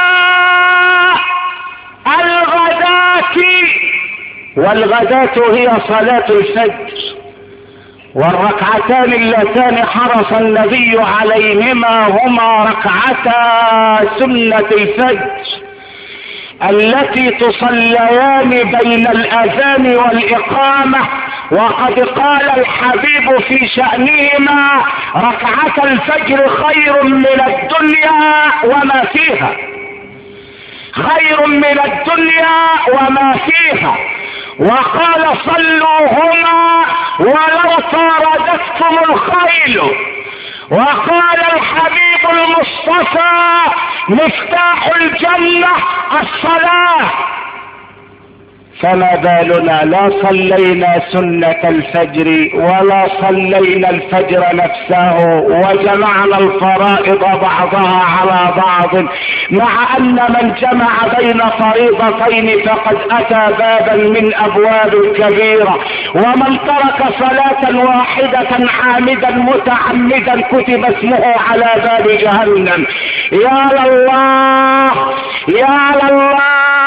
الغداة، والغداة هي صلاة الفجر، والركعتان اللتان حرص النبي عليهما هما ركعتا سنة الفجر التي تصليان بين الأذان والإقامة. وقد قال الحبيب في شأنهما ركعة الفجر خير من الدنيا وما فيها، خير من الدنيا وما فيها. وقال صلوهما ولو طاردتكم الخيل. وقال الحبيب المصطفى مفتاح الجنة الصلاة. فما بالنا لا صلينا سنة الفجر ولا صلينا الفجر نفسه وجمعنا الفرائض بعضها على بعض، مع ان من جمع بين فريضتين فقد اتى بابا من ابواب الكبيرة، ومن ترك صلاة واحدة عامدا متعمدا كتب اسمه على باب جهنم. يا لله يا لله،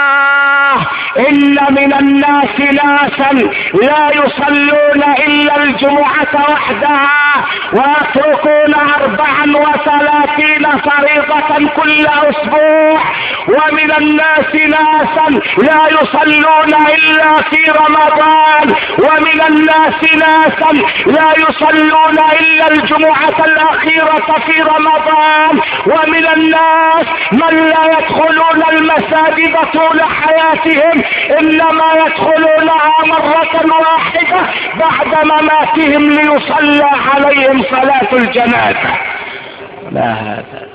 إن من الناس ناسا لا يصلون إلا الجمعة وحدها ويتركون أربعا وثلاثين فريضة كل أسبوع، ومن الناس ناسا لا يصلون إلا في رمضان، ومن الناس ناسا لا يصلون إلا الجمعة الأخيرة في رمضان، ومن الناس من لا يدخلون المساجد طول حياتهم انما يدخلونها مرة واحدة بعد مماتهم ليصلى عليهم صلاة الجنازة. ما هذا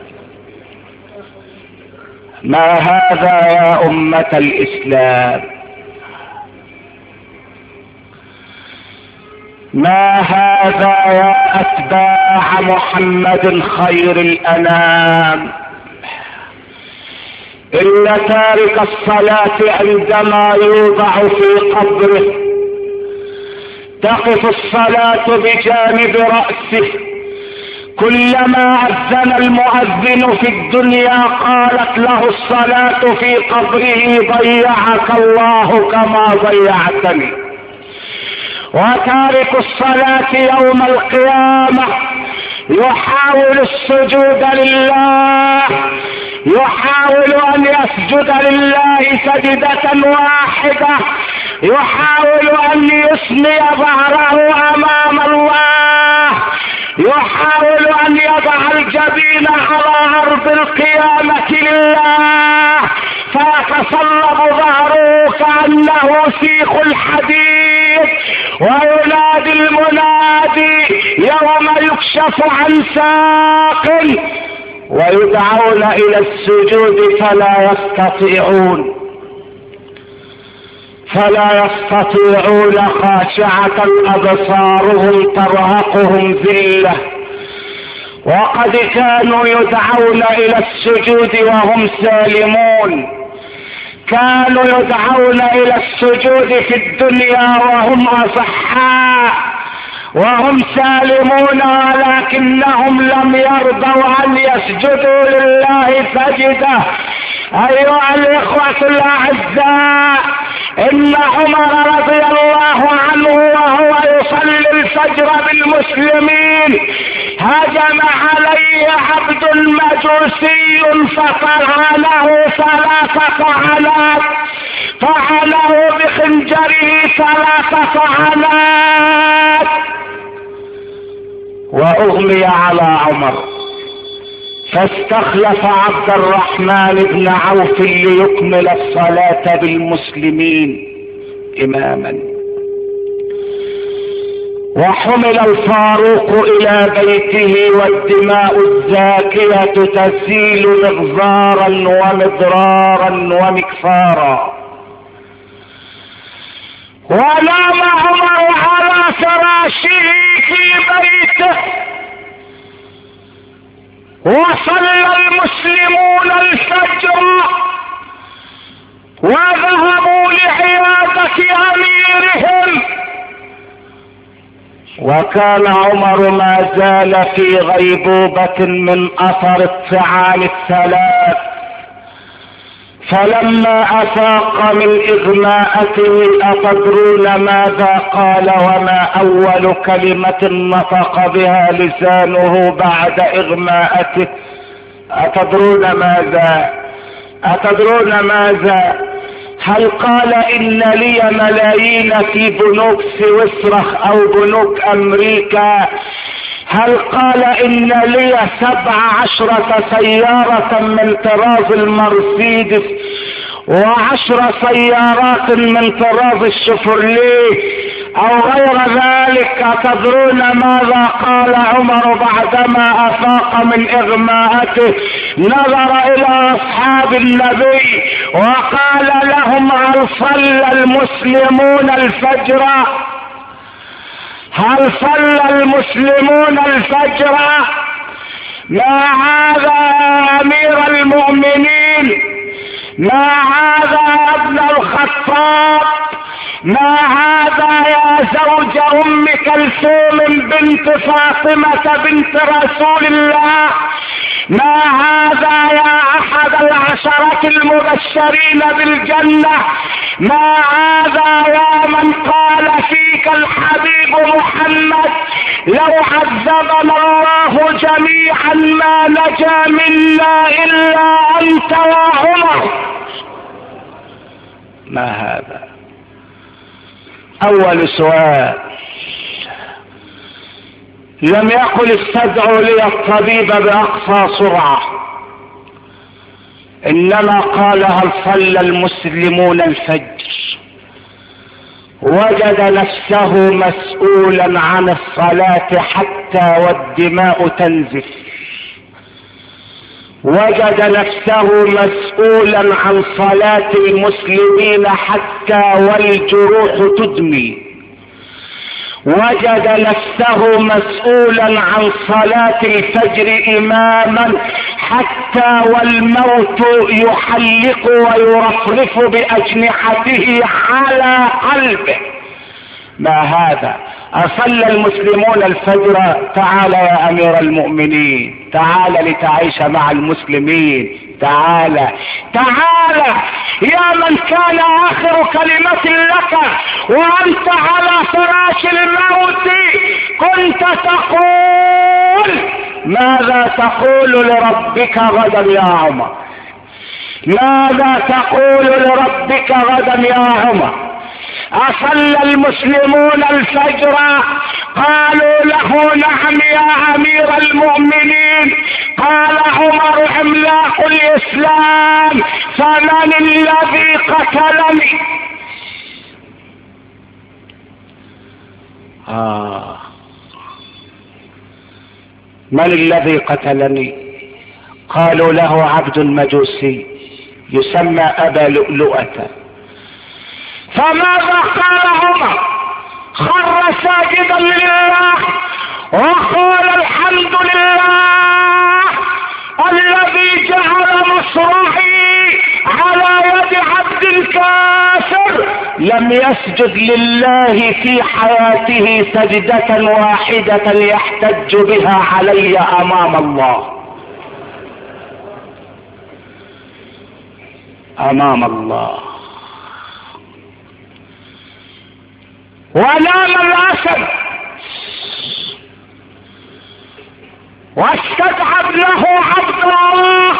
ما هذا يا أمة الإسلام؟ ما هذا يا أتباع محمد خير الأنام؟ إن تارك الصلاة عندما يوضع في قبره تقف الصلاة بجانب رأسه، كلما أذن المؤذن في الدنيا قالت له الصلاة في قبره ضيعك الله كما ضيعتني. وتارك الصلاة يوم القيامة يحاول السجود لله، يحاول ان يسجد لله سجدة واحدة، يحاول ان يثني ظهره امام الله، يحاول ان يضع الجبين على ارض القيامة لله، فيقف يتصلب ظهره كأنه سيخ الحديد، وينادي المنادي يوم يكشف عن ساق ويدعون الى السجود فلا يستطيعون فلا يستطيعون خاشعة أبصارهم ترهقهم ذلة، وقد كانوا يدعون الى السجود وهم سالمون، كانوا يدعون الى السجود في الدنيا وهم اصحاء وهم سالمون، ولكنهم لم يرضوا ان يسجدوا لله سجده. ايها الاخوة الاعزاء، ان عمر رضي الله عنه وهو يصلي الفجر بالمسلمين هجم عليه عبد مجوسي فطعنه ثلاث طعنات، طعنه بخنجره ثلاث طعنات واغمي على عمر، فاستخلف عبد الرحمن بن عوف ليكمل الصلاة بالمسلمين اماما. وحمل الفاروق الى بيته والدماء الزاكية تسيل مغزارا ومضرارا ومكفارا، ونام عمر على فراشه في بيته، وصلى المسلمون الفجر وذهبوا لعيادة اميرهم، وكان عمر ما زال في غيبوبة من اثر الطعام الثلاث، فلما افاق من اغماءته اتدرون ماذا قال وما اول كلمة نطق بها لسانه بعد اغماءته؟ اتدرون ماذا اتدرون ماذا هل قال ان لي ملايين في بنوك سويسرا او بنوك امريكا؟ هل قال ان لي سبع عشرة سيارة من طراز المرسيدس وعشر سيارات من طراز الشفرليه او غير ذلك؟ أتدرون ماذا قال عمر بعدما افاق من اغماءته؟ نظر الى اصحاب النبي وقال لهم هل صلى المسلمون الفجر؟ هل صلى المسلمون الفجر؟ ما هذا يا امير المؤمنين؟ ما هذا يا ابن الخطاب؟ ما هذا يا زوج ام كلثوم بنت فاطمة بنت رسول الله؟ ما هذا يا احد العشرة المبشرين بالجنة؟ ما هذا يا من قال فيك الحبيب محمد لو عذبنا الله جميعا ما نجا منا الا انت وعمر؟ ما هذا؟ اول سؤال، لم يقل استدعوا لي الطبيب باقصى سرعة، انما قال هل صلى المسلمون الفجر؟ وجد نفسه مسؤولا عن الصلاة حتى والدماء تنزف، وجد نفسه مسؤولا عن صلاة المسلمين حتى والجروح تدمي، وجد نفسه مسؤولا عن صلاة الفجر اماما حتى والموت يحلق ويرفرف باجنحته على قلبه. ما هذا؟ اصلى المسلمون الفجر؟ تعال يا امير المؤمنين، تعال لتعيش مع المسلمين، تعال تعال يا من كان اخر كلمة لك وانت على فراش الموت كنت تقول ماذا تقول لربك غدا يا عمر؟ ماذا تقول لربك غدا يا عمر؟ أصلى المسلمون الفجر قالوا له نعم يا امير المؤمنين. قال عمر عملاق الاسلام فمن الذي قتلني؟ آه من الذي قتلني؟ قالوا له عبد مجوسي يسمى ابا لؤلؤة. فماذا قال عمر؟ خر ساجدا لله وقال الحمد لله الذي جعل مصرعي على يد عبد كافر لم يسجد لله في حياته سجدة واحدة يحتج بها علي امام الله. امام الله. ونام الاسد واستدعى له عبد الله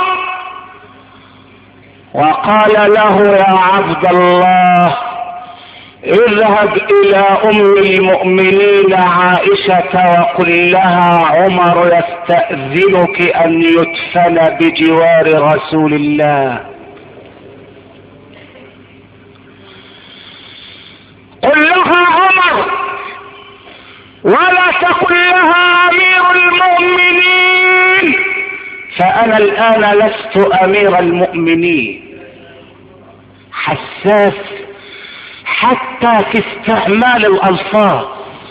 وقال له يا عبد الله اذهب الى ام المؤمنين عائشة وقل لها عمر يستأذنك ان يدفن بجوار رسول الله. قل لها عمر ولا تقل لها امير المؤمنين فانا الان لست امير المؤمنين. حساس حتى في استعمال الالفاظ،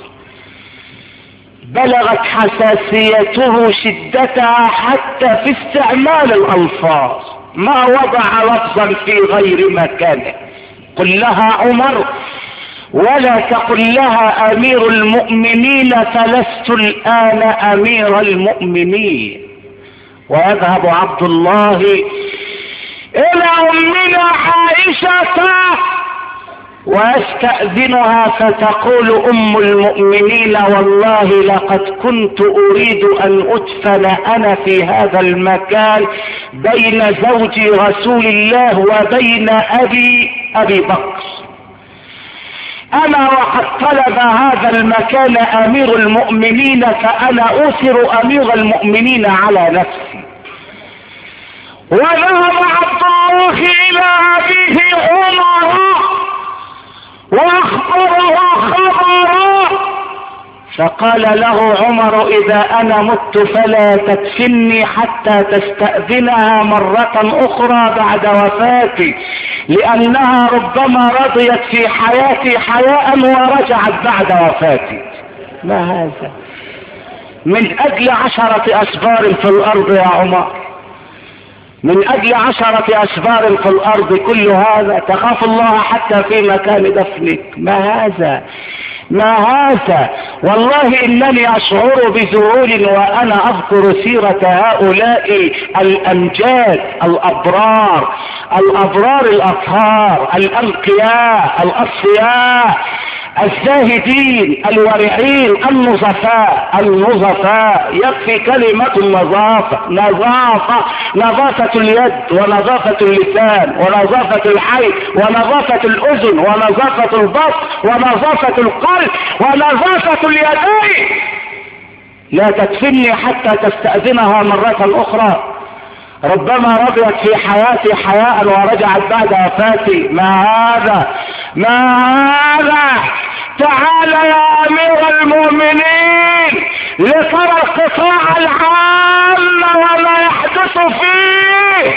بلغت حساسيته شدتها حتى في استعمال الالفاظ، ما وضع لفظا في غير مكانه. قل لها عمر ولا تقل لها امير المؤمنين فلست الان امير المؤمنين. ويذهب عبد الله الى امنا عائشة ويستأذنها فتقول ام المؤمنين والله لقد كنت اريد ان ادفن انا في هذا المكان بين زوجي رسول الله وبين ابي ابي بكر. انا وقد طلب هذا المكان امير المؤمنين فانا اوثر امير المؤمنين على نفسي. وذهب عبد الله الى ابيه عمر واخبره خبرا فقال له عمر اذا انا مت فلا تدفني حتى تستأذنها مرة اخرى بعد وفاتي لانها ربما رضيت في حياتي حياء ورجعت بعد وفاتي. ما هذا؟ من اجل عشرة اسفار في الارض يا عمر، من اجل عشرة اسفار في الارض كل هذا؟ تخاف الله حتى في مكان دفنك. ما هذا؟ ما هذا؟ والله انني اشعر بذهول وانا اذكر سيرة هؤلاء الامجاد الابرار الابرار الاطهار الانقياء الاصفياء الزاهدين الورعين النظفاء النظفاء. يكفي كلمة النظافة، نظافة نظافة اليد ونظافة اللسان ونظافة الحي ونظافة الاذن ونظافة البطن ونظافة القلب ونظافة اليدين. لا تدفني حتى تستأذنها مرة اخرى، ربما رضيت في حياتي حياء ورجعت بعد وفاتي. ما هذا؟ ما هذا؟ تعال يا امير المؤمنين لترى القطاع العام وما يحدث فيه.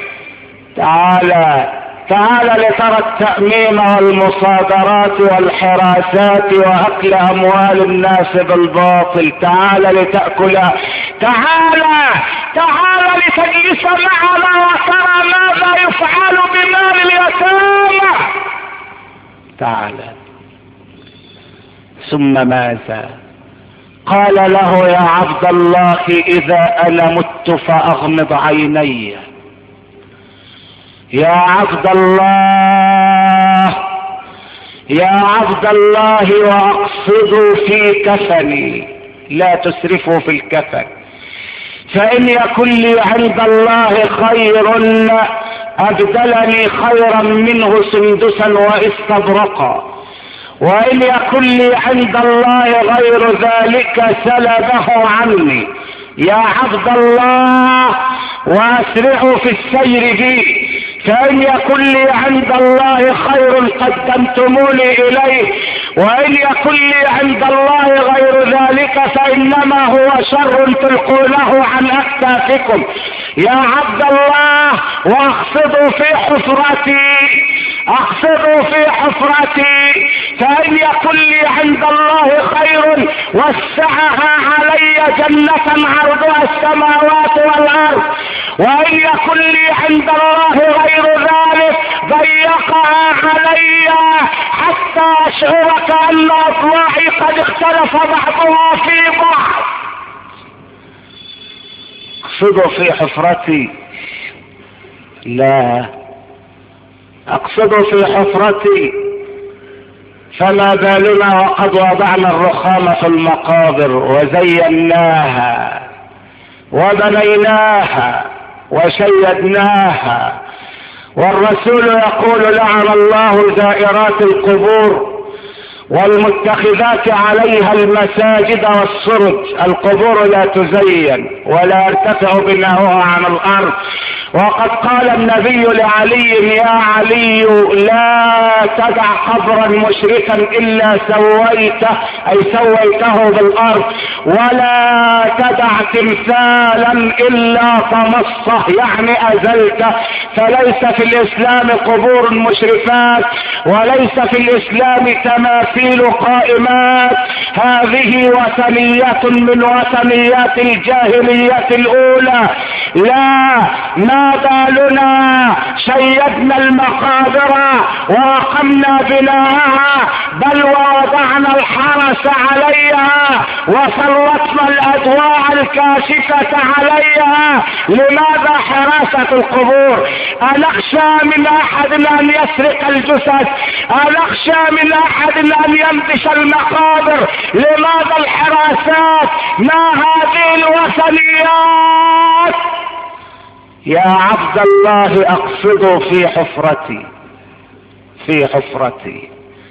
تعال تعال لترى التأميم والمصادرات والحراسات واكل اموال الناس بالباطل. تعال لتأكل، تعال تعال لتجلس معنا وترى ماذا يفعل بمال اليتامى. تعال. ثم ماذا؟ قال له يا عبد الله اذا انا مت فاغمض عيني. يا عبد الله يا عبد الله واقصدوا في كفني، لا تسرفوا في الكفن، فان يكن لي عند الله خير ابدلني خيرا منه سندسا واستبرقا، وإن يكن لي عند الله غير ذلك سلبه عني. يا عبد الله واسرعوا في السير بي، فإن يكن لي عند الله خير قدمتموني إليه، وإن يكن لي عند الله غير ذلك فإنما هو شر تلقونه عن أكتافكم. يا عبد الله واقصدوا في حفرتي، اقصدوا في حفرتي، فإن يكن لي عند الله خير وسعها علي جنة عرضها السماوات والأرض، وإن يكن لي عند الله غير ذلك ضيقها علي حتى أشعرك أن أضلاعي قد اختلف بعضها في بعض. اقصدوا في حفرتي، لا اقصدوا في حفرتي، فما بالنا وقد وضعنا الرخام في المقابر وزيناها وبنيناها وشيدناها، والرسول يقول لعن الله زائرات القبور والمتخذات عليها المساجد والسرج. القبور لا تزين ولا يرتفع بناؤها عن الارض، وقد قال النبي لعلي: يا علي لا تدع قبرا مشركا الا سويته اي سويته بالارض، ولا تدع تمثالا الا طمسته يعني ازلته. فليس في الاسلام قبور مشرفات، وليس في الاسلام تماثيل قائمات، هذه وثنية من وثنيات الجاهلية الاولى. لا، ما بالنا شيدنا المقابر واقمنا بناءها، بل ووضعنا الحرس عليها وسلطنا الادواء الكاشفة عليها. لماذا حراسة القبور؟ أنخشى من احد ان يسرق الجثث؟ أنخشى من احد ان ينبش المقابر؟ لماذا الحراسات؟ ما هذه الوثنيات؟ يا عبد الله اقصدوا في حفرتي، في حفرتي.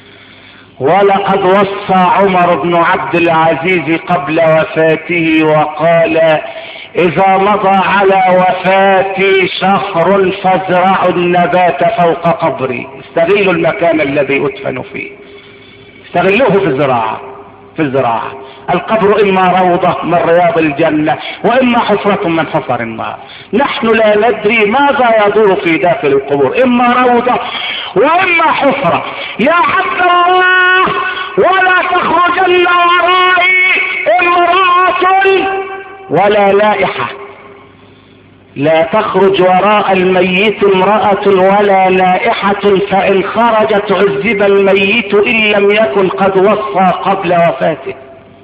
ولقد وصى عمر بن عبد العزيز قبل وفاته وقال: اذا مضى على وفاتي شهر فازرعوا النبات فوق قبري. استغلوا المكان الذي ادفن فيه، استغلوه في الزراعة، في الزراعة. القبر اما روضة من رياض الجنة واما حفرة من حفر النار. نحن لا ندري ماذا يدور في داخل القبور، اما روضة واما حفرة. يا عبد الله ولا تخرجن ورائي امرأة ولا لائحة. لا تخرج وراء الميت امرأة ولا لائحة، فإن خرجت عذب الميت إن لم يكن قد وصى قبل وفاته.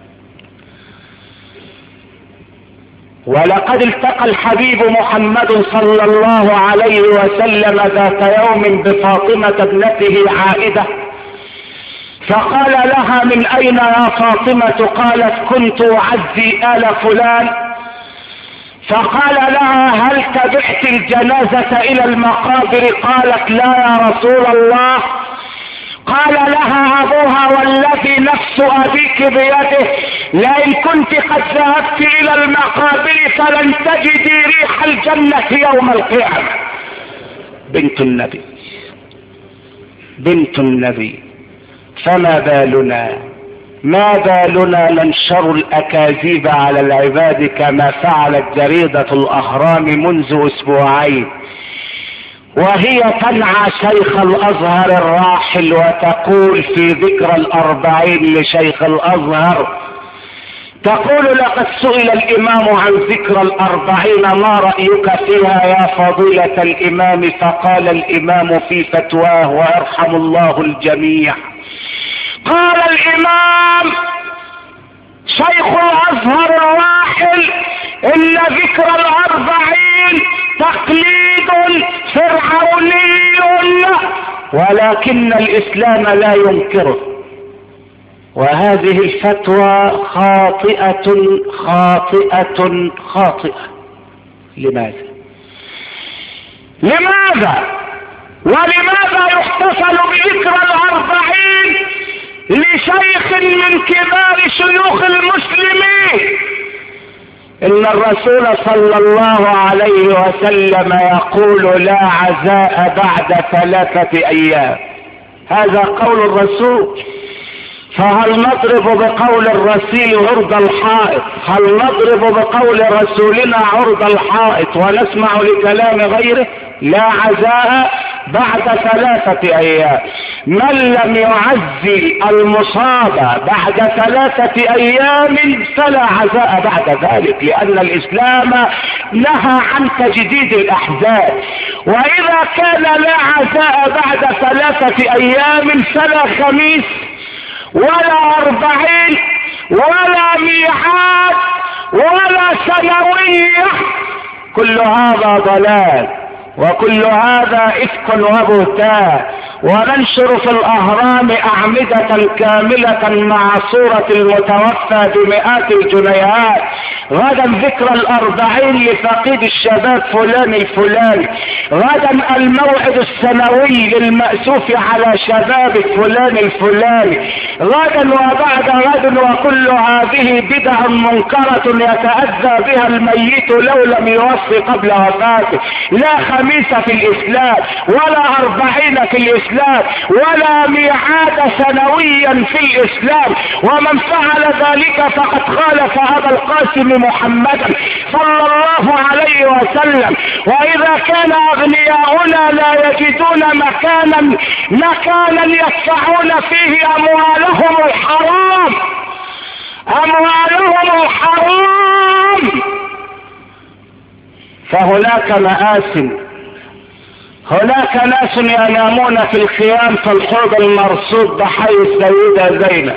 ولقد التقى الحبيب محمد صلى الله عليه وسلم ذات يوم بفاطمة ابنته عائدة، فقال لها: من أين يا فاطمة؟ قالت: كنت أعزي آل فلان. فقال لها: هل تبعت الجنازة إلى المقابر؟ قالت: لا يا رسول الله. قال لها أبوها: والذي نفس أبيك بيده لئن كنت قد ذهبت إلى المقابر فلن تجدي ريح الجنة يوم القيامة. بنت النبي، بنت النبي. فما بالنا ما بالنا ننشر الأكاذيب على العباد كما فعلت جريدة الأهرام منذ أسبوعين، وهي تنعى شيخ الأزهر الراحل وتقول في ذكرى الأربعين لشيخ الأزهر، تقول: لقد سئل الإمام عن ذكرى الأربعين ما رأيك فيها يا فضيلة الإمام؟ فقال الإمام في فتواه ويرحم الله الجميع، قال الإمام شيخ الأزهر الراحل: إن ذكر الأربعين تقليد فرعوني، ولكن الإسلام لا ينكره. وهذه الفتوى خاطئة خاطئة خاطئة. لماذا؟ لماذا؟ ولماذا يحتفل بذكرى الأربعين لشيخ من كبار شيوخ المسلمين ان الرسول صلى الله عليه وسلم يقول لا عزاء بعد ثلاثة ايام. هذا قول الرسول. فهل نضرب بقول الرسول عرض الحائط؟ هل نضرب بقول رسولنا عرض الحائط ونسمع لكلام غيره؟ لا عزاء بعد ثلاثة ايام. من لم يعزي المصاب بعد ثلاثة ايام فلا عزاء بعد ذلك، لان الاسلام نهى عن تجديد الاحزاب. واذا كان لا عزاء بعد ثلاثة ايام فلا خميس ولا اربعين ولا ميعاد ولا سنوية. كل هذا ضلال وكل هذا إفك وبهتان. وننشر في الأهرام أعمدة كاملة مع صورة المتوفى بمئات الجنيهات. غدا ذكرى الأربعين لفقيد الشباب فلان الفلاني. غدا الموعد السنوي للمأسوف على شباب فلان الفلاني. غدا وبعد غد. وكل هذه بدع منكرة يتأذى بها الميت لو لم يوصي قبل وفاته. لا خميس في الإسلام ولا أربعين في الإسلام ولا ميعاد سنويا في الإسلام. ومن فعل ذلك فقد خالف أبا القاسم محمدا صلى الله عليه وسلم. وإذا كان أغنياؤنا لا يجدون مكانا مكانا يدفعون فيه أموالهم الحرام أموالهم الحرام فهناك مآسٍ. هناك ناس ينامون في الخيام في الحوض المرصود بحي السيدة زينب.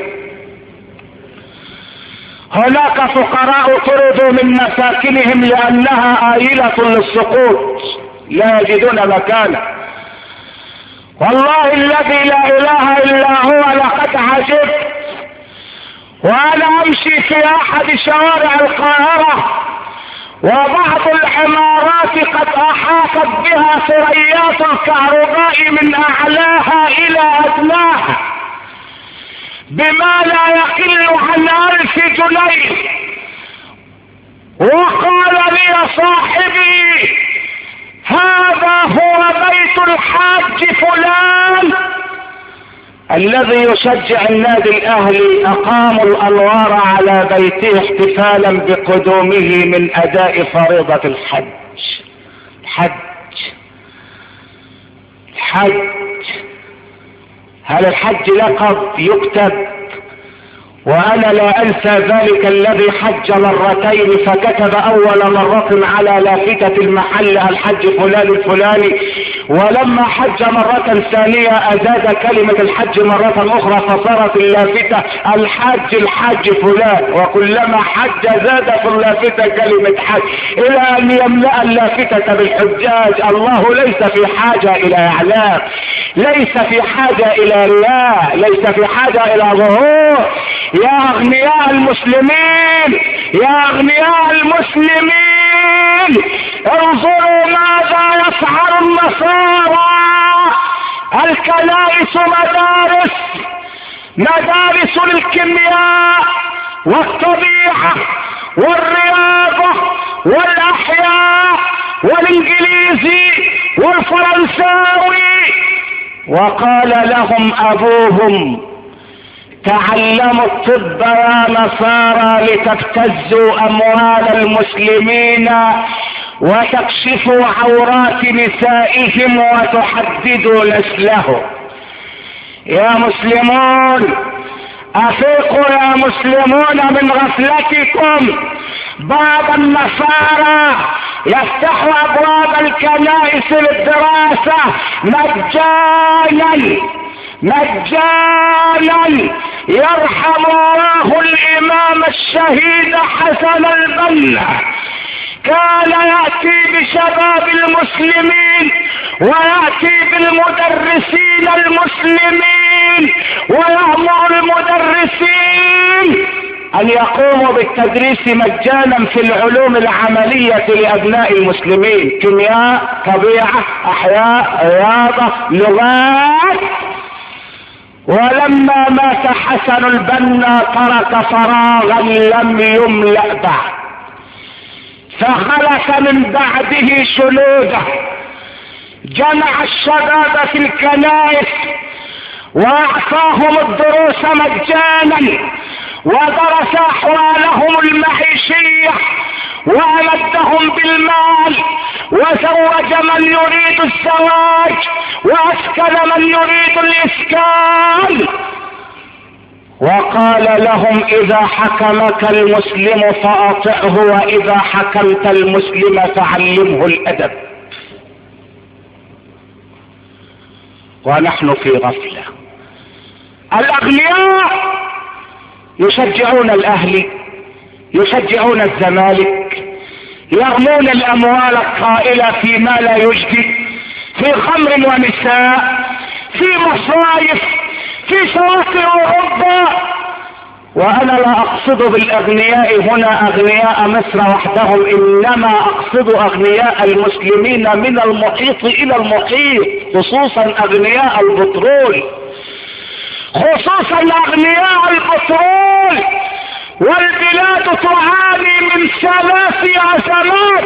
هناك فقراء طردوا من مساكنهم لأنها آيلة للسقوط لا يجدون مكانا. والله الذي لا إله إلا هو لقد عجبت وأنا أمشي في أحد شوارع القاهرة وبعض العمارات قد احاطت بها ثريات الكهرباء من اعلاها الى ادناها بما لا يقل عن الف جنيه. وقال لي صاحبي هذا هو بيت الحاج فلان الذي يشجع النادي الاهلي. اقاموا الانوار على بيته احتفالا بقدومه من اداء فريضة الحج. الحج الحج هل الحج لقب يكتب؟ وانا لا انسى ذلك الذي حج مرتين فكتب اول مرة على لافتة المحل الحج فلان الفلاني، ولما حج مرة ثانية ازاد كلمة الحج مرة اخرى فصارت اللافتة الحج الحج فلان، وكلما حج زاد في اللافتة كلمة حج الى ان يملأ اللافتة بالحجاج. الله ليس في حاجة الى اعلام، ليس في حاجة الى رياء، ليس في حاجة الى ظهور. يا اغنياء المسلمين يا اغنياء المسلمين انظروا ماذا يفعل النصارى. الكنائس مدارس مدارس للكيمياء والطبيعة والرياضة والاحياء والانجليزي والفرنساوي. وقال لهم ابوهم تعلموا الطب يا نصارى لتبتزوا اموال المسلمين وتكشفوا عورات نسائهم وتحددوا نسلهم. يا مسلمون افيقوا يا مسلمون من غفلتكم. بعض النصارى يفتحوا ابواب الكنائس للدراسة مجانا مجانا. يرحم الله الامام الشهيد حسن البنا كان يأتي بشباب المسلمين ويأتي بالمدرسين المسلمين ويأمر المدرسين ان يقوموا بالتدريس مجانا في العلوم العملية لابناء المسلمين، كيمياء، طبيعة، احياء، رياضة، لغات. ولما مات حسن البنا ترك فراغا لم يملأ بعد، فخلف من بعده شنوده جمع الشباب في الكنائس واعطاهم الدروس مجانا ودرس احوالهم المعيشية وامدهم بالمال وزوج من يريد الزواج واسكن من يريد الاسكان، وقال لهم اذا حكمك المسلم فاطعه واذا حكمت المسلم فعلمه الادب. ونحن في غفلة. الاغنياء يشجعون الاهلي، يشجعون الزمالك، يرمون الاموال الطائلة فيما لا يجدي، في خمر ونساء، في مصايف، في شواطئ اوروبا. وانا لا اقصد بالاغنياء هنا اغنياء مصر وحدهم، انما اقصد اغنياء المسلمين من المحيط الى المحيط، خصوصا اغنياء البترول، خصوصا اغنياء البترول. والبلاد تعاني من ثلاث ازمات،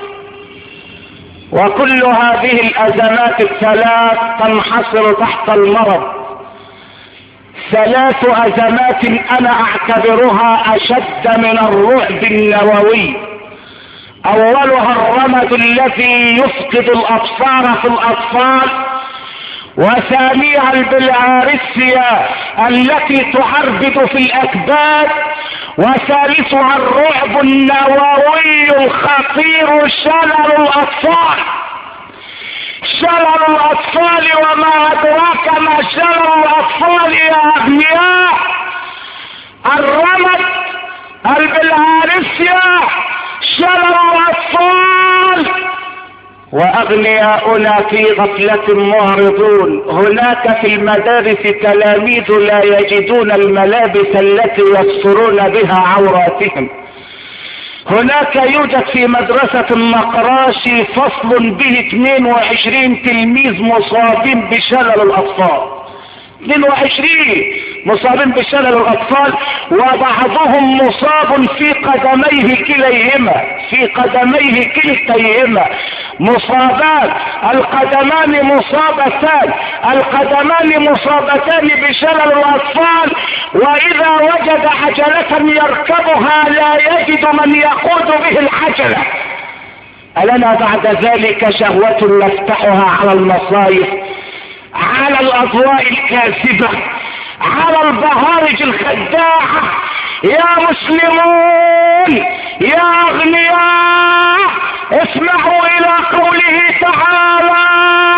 وكل هذه الازمات الثلاث تنحصر تحت المرض. ثلاث ازمات انا اعتبرها اشد من الرعب النووي. اولها الرمد الذي يفقد الابصار في الاطفال، وثانيها البلهارسيا التي تعربد في الاكباد، وثالثها الرعب النووي الخطير شلل الاطفال. شلل الاطفال، وما ادراك ما شلل الاطفال يا اغنياء؟ الرمد، البلهارسيا، شلل الاطفال. واغنياؤنا في غفلة معرضون. هناك في المدارس تلاميذ لا يجدون الملابس التي يسترون بها عوراتهم. هناك يوجد في مدرسة النقراشي فصل به اثنين وعشرين تلميذ مصابين بشلل الاطفال، اثنين وعشرين مصابين بشلل الاطفال، وبعضهم مصاب في قدميه كليهما، في قدميه كلتيهما مصابان، القدمان مصابتان، القدمان مصابتان بشلل الاطفال. واذا وجد عجلة يركبها لا يجد من يقود به العجلة. ألنا بعد ذلك شهوة نفتحها على المصايف، على الاضواء الكاذبة، على البهارج الخداعة. يا مسلمون، يا اغنياء، اسمعوا الى قوله تعالى: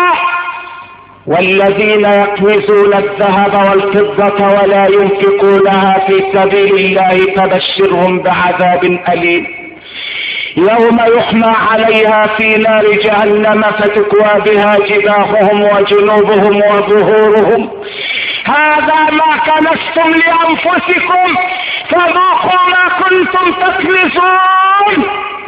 والذين يكنزون الذهب والفضة ولا ينفقونها في سبيل الله فبشرهم بعذاب أليم يوم يحمى عليها في نار جهنم فتكوى بها جباههم وجنوبهم وظهورهم هذا ما كنزتم لأنفسكم فذوقوا ما كنتم تكنزون.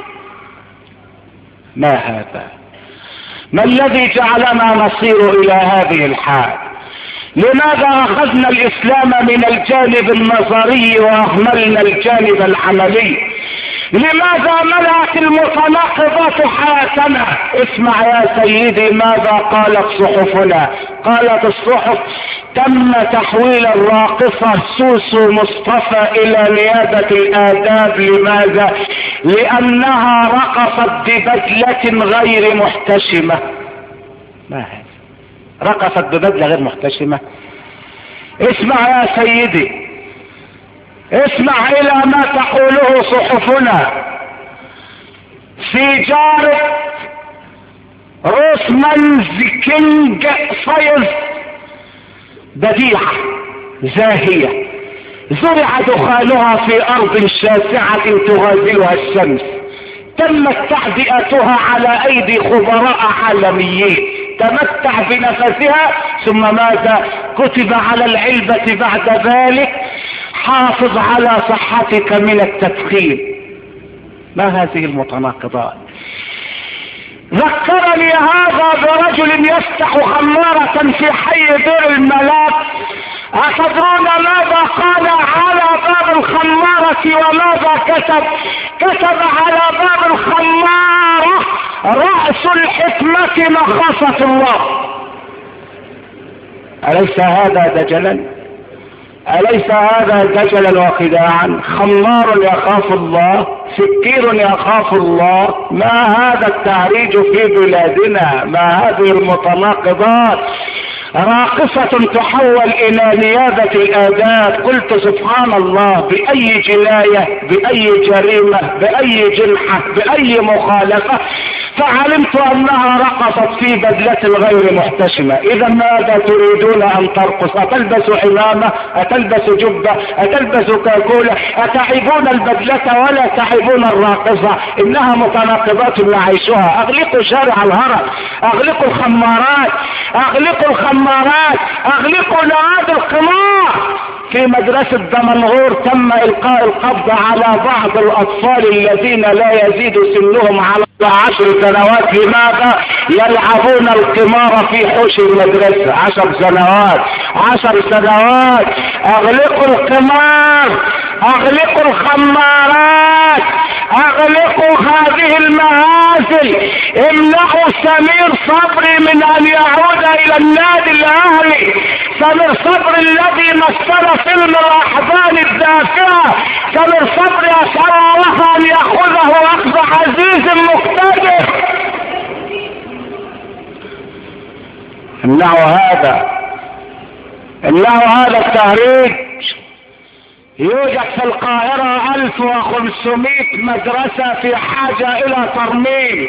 ما هذا؟ ما الذي جعلنا نصير إلى هذه الحال؟ لماذا أخذنا الإسلام من الجانب النظري وأهملنا الجانب العملي؟ لماذا ملأت المتناقضات حياتنا؟ اسمع يا سيدي ماذا قالت صحفنا. قالت الصحف: تم تحويل الراقصة سوسو مصطفى الى نيابة الآداب. لماذا؟ لأنها رقصت ببدلة غير محتشمة. ما هذا؟ رقصت ببدلة غير محتشمة؟ اسمع يا سيدي، اسمع الى ما تقوله صحفنا. في جارة روسمانز كينج سايز بديعة زاهية زرع دخانها في ارض شاسعة تغازلها الشمس، تمت تعبئتها على ايدي خبراء عالميين. تمتع بنفسها ثم ماذا؟ كتب على العلبة بعد ذلك: حافظ على صحتك من التدخين. ما هذه المتناقضات؟ ذكرني هذا برجل يفتح خمارة في حي دير الملاك أتدرون ماذا قال على باب الخمارة وماذا كتب؟ كتب على باب الخمارة: رأس الحكمة مخافة الله. أليس هذا دجلا؟ أليس هذا دجلا وخداعا؟ خمار يخاف الله، سكير يخاف الله. ما هذا التهريج في بلادنا؟ ما هذه المتناقضات؟ راقصة تحول إلى نيابة الآداب. قلت سبحان الله، بأي جناية، بأي جريمة، بأي جنحة، بأي مخالفة؟ فعلمت أنها رقصت في بدلة غير محتشمة. إذا ماذا تريدون أن ترقص؟ أتلبس عمامة؟ أتلبس جبة؟ أتلبس كاكولة؟ أتعبون البدلة ولا تعبون الراقصة؟ إنها متناقضات نعيشها. أغلقوا شارع الهرم، أغلقوا الخمارات، أغلقوا الخمارات، أغلقوا نوادي القمار. في مدرسة دمنهور تم إلقاء القبض على بعض الأطفال الذين لا يزيد سنهم على عشر سنوات. لماذا؟ يلعبون القمار في حوش المدرسة. عشر سنوات، عشر سنوات. أغلقوا القمار، أغلقوا الخمارات، أغلقوا هذه المهازل. امنعوا سمير صبري من أن يعود إلى النادي الأهلي. سمير صبري الذي مثل فيلم الأحزان الدافئة. سمير صبري أسأل الله أن يأخذه أخذ عزيز مقتدر. امنعوا هذا، امنعوا هذا التهريج. يوجد في القاهرة ألف وخمسمائة مدرسة في حاجة إلى ترميم.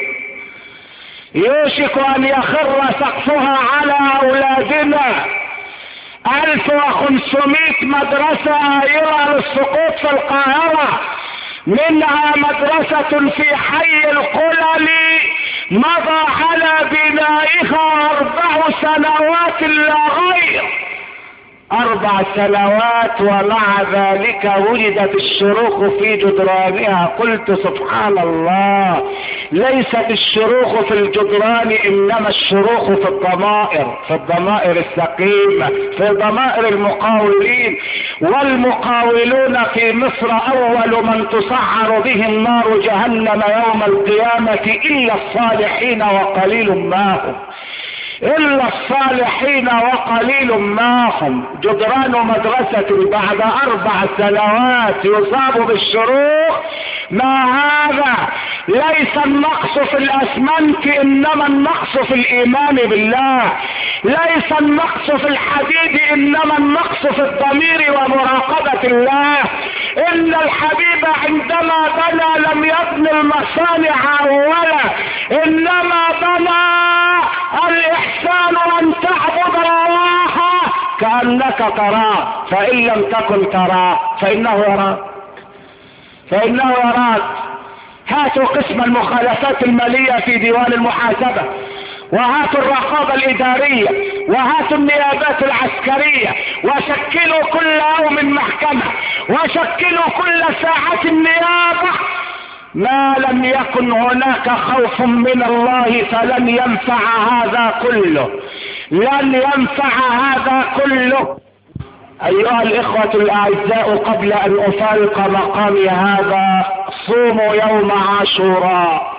يوشك أن يخر سقفها على أولادنا. ألف وخمسمائة مدرسة عائرة للسقوط في القاهرة، منها مدرسة في حي القلل مضى على بنائها أربع سنوات لا غير. أربع سنوات ومع ذلك وجدت الشروخ في جدرانها. قلت سبحان الله، ليست الشروخ في الجدران إنما الشروخ في الضمائر، في الضمائر السقيمة، في ضمائر المقاولين. والمقاولون في مصر أول من تسعر بهم نار جهنم يوم القيامة إلا الصالحين وقليل ما هم، إلا الصالحين وقليل ما هم. جدران مدرسة بعد أربع سنوات يصاب بالشروخ. ما هذا؟ ليس النقص في الأسمنت إنما النقص في الإيمان بالله. ليس النقص في الحديد إنما النقص في الضمير ومراقبة الله. إن الحبيب عندما بنى لم يبني المصانع أولا، إنما بنى الإحسان أن تعبد الله كأنك تراه، فإن لم تكن تراه فإنه يراك، فإنه يراك. هاتوا قسم المخالفات المالية في ديوان المحاسبة، وهاتوا الرقابة الإدارية، وهاتوا النيابات العسكرية، وشكلوا كل يوم محكمة، وشكلوا كل ساعة نيابة. ما لم يكن هناك خوف من الله فلن ينفع هذا كله، لن ينفع هذا كله. أيها الإخوة الأعزاء، قبل أن أفارق مقامي هذا، صوموا يوم عاشوراء.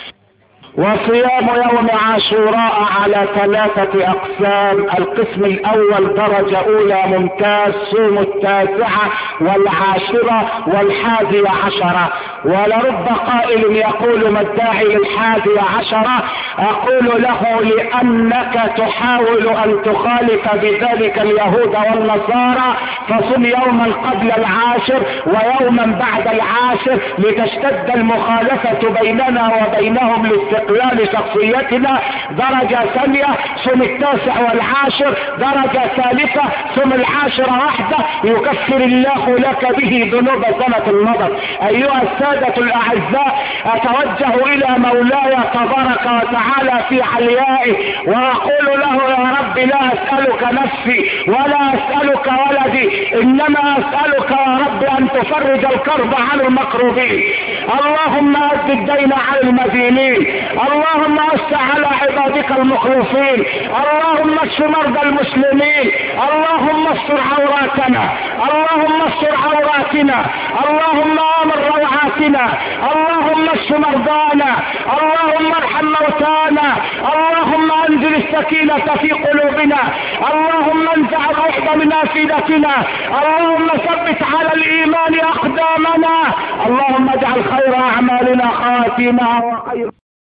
وصيام يوم عاشوراء على ثلاثة أقسام. القسم الأول درجة أولى ممتاز، صوم التاسعة والعاشرة والحادية عشرة. ولرب قائل يقول ما الداعي للحادية عشرة؟ أقول له لأنك تحاول أن تخالف بذلك اليهود والنصارى، فصم يوما قبل العاشر ويوما بعد العاشر لتشتد المخالفة بيننا وبينهم لاستقلال شخصيتنا. درجة ثانية ثم التاسع والعاشر. درجة ثالثة ثم العاشرة وحده يكفر الله لك به ذنوب سنة المضت. أيها السادة الأعزاء، أتوجه إلى مولاي تبارك وتعالى في عليائه وأقول له يا رب لا أسألك نفسي ولا أسألك ولدي، إنما أسألك يا رب أن تفرج الكرب عن المكروبين، اللهم أد الدين على المدينين، اللهم أوسع على عبادك المخلصين، اللهم اشف مرضى المسلمين، اللهم استر عوراتنا، اللهم استر عوراتنا، اللهم آمن روعاتنا، اللهم اشف مرضانا، اللهم ارحم موتانا، اللهم انزل السكينة في قلوبنا، اللهم انزع الرعب من افئدتنا، اللهم ثبت على الايمان اقدامنا، اللهم اجعل خير اعمالنا خاتمها وخير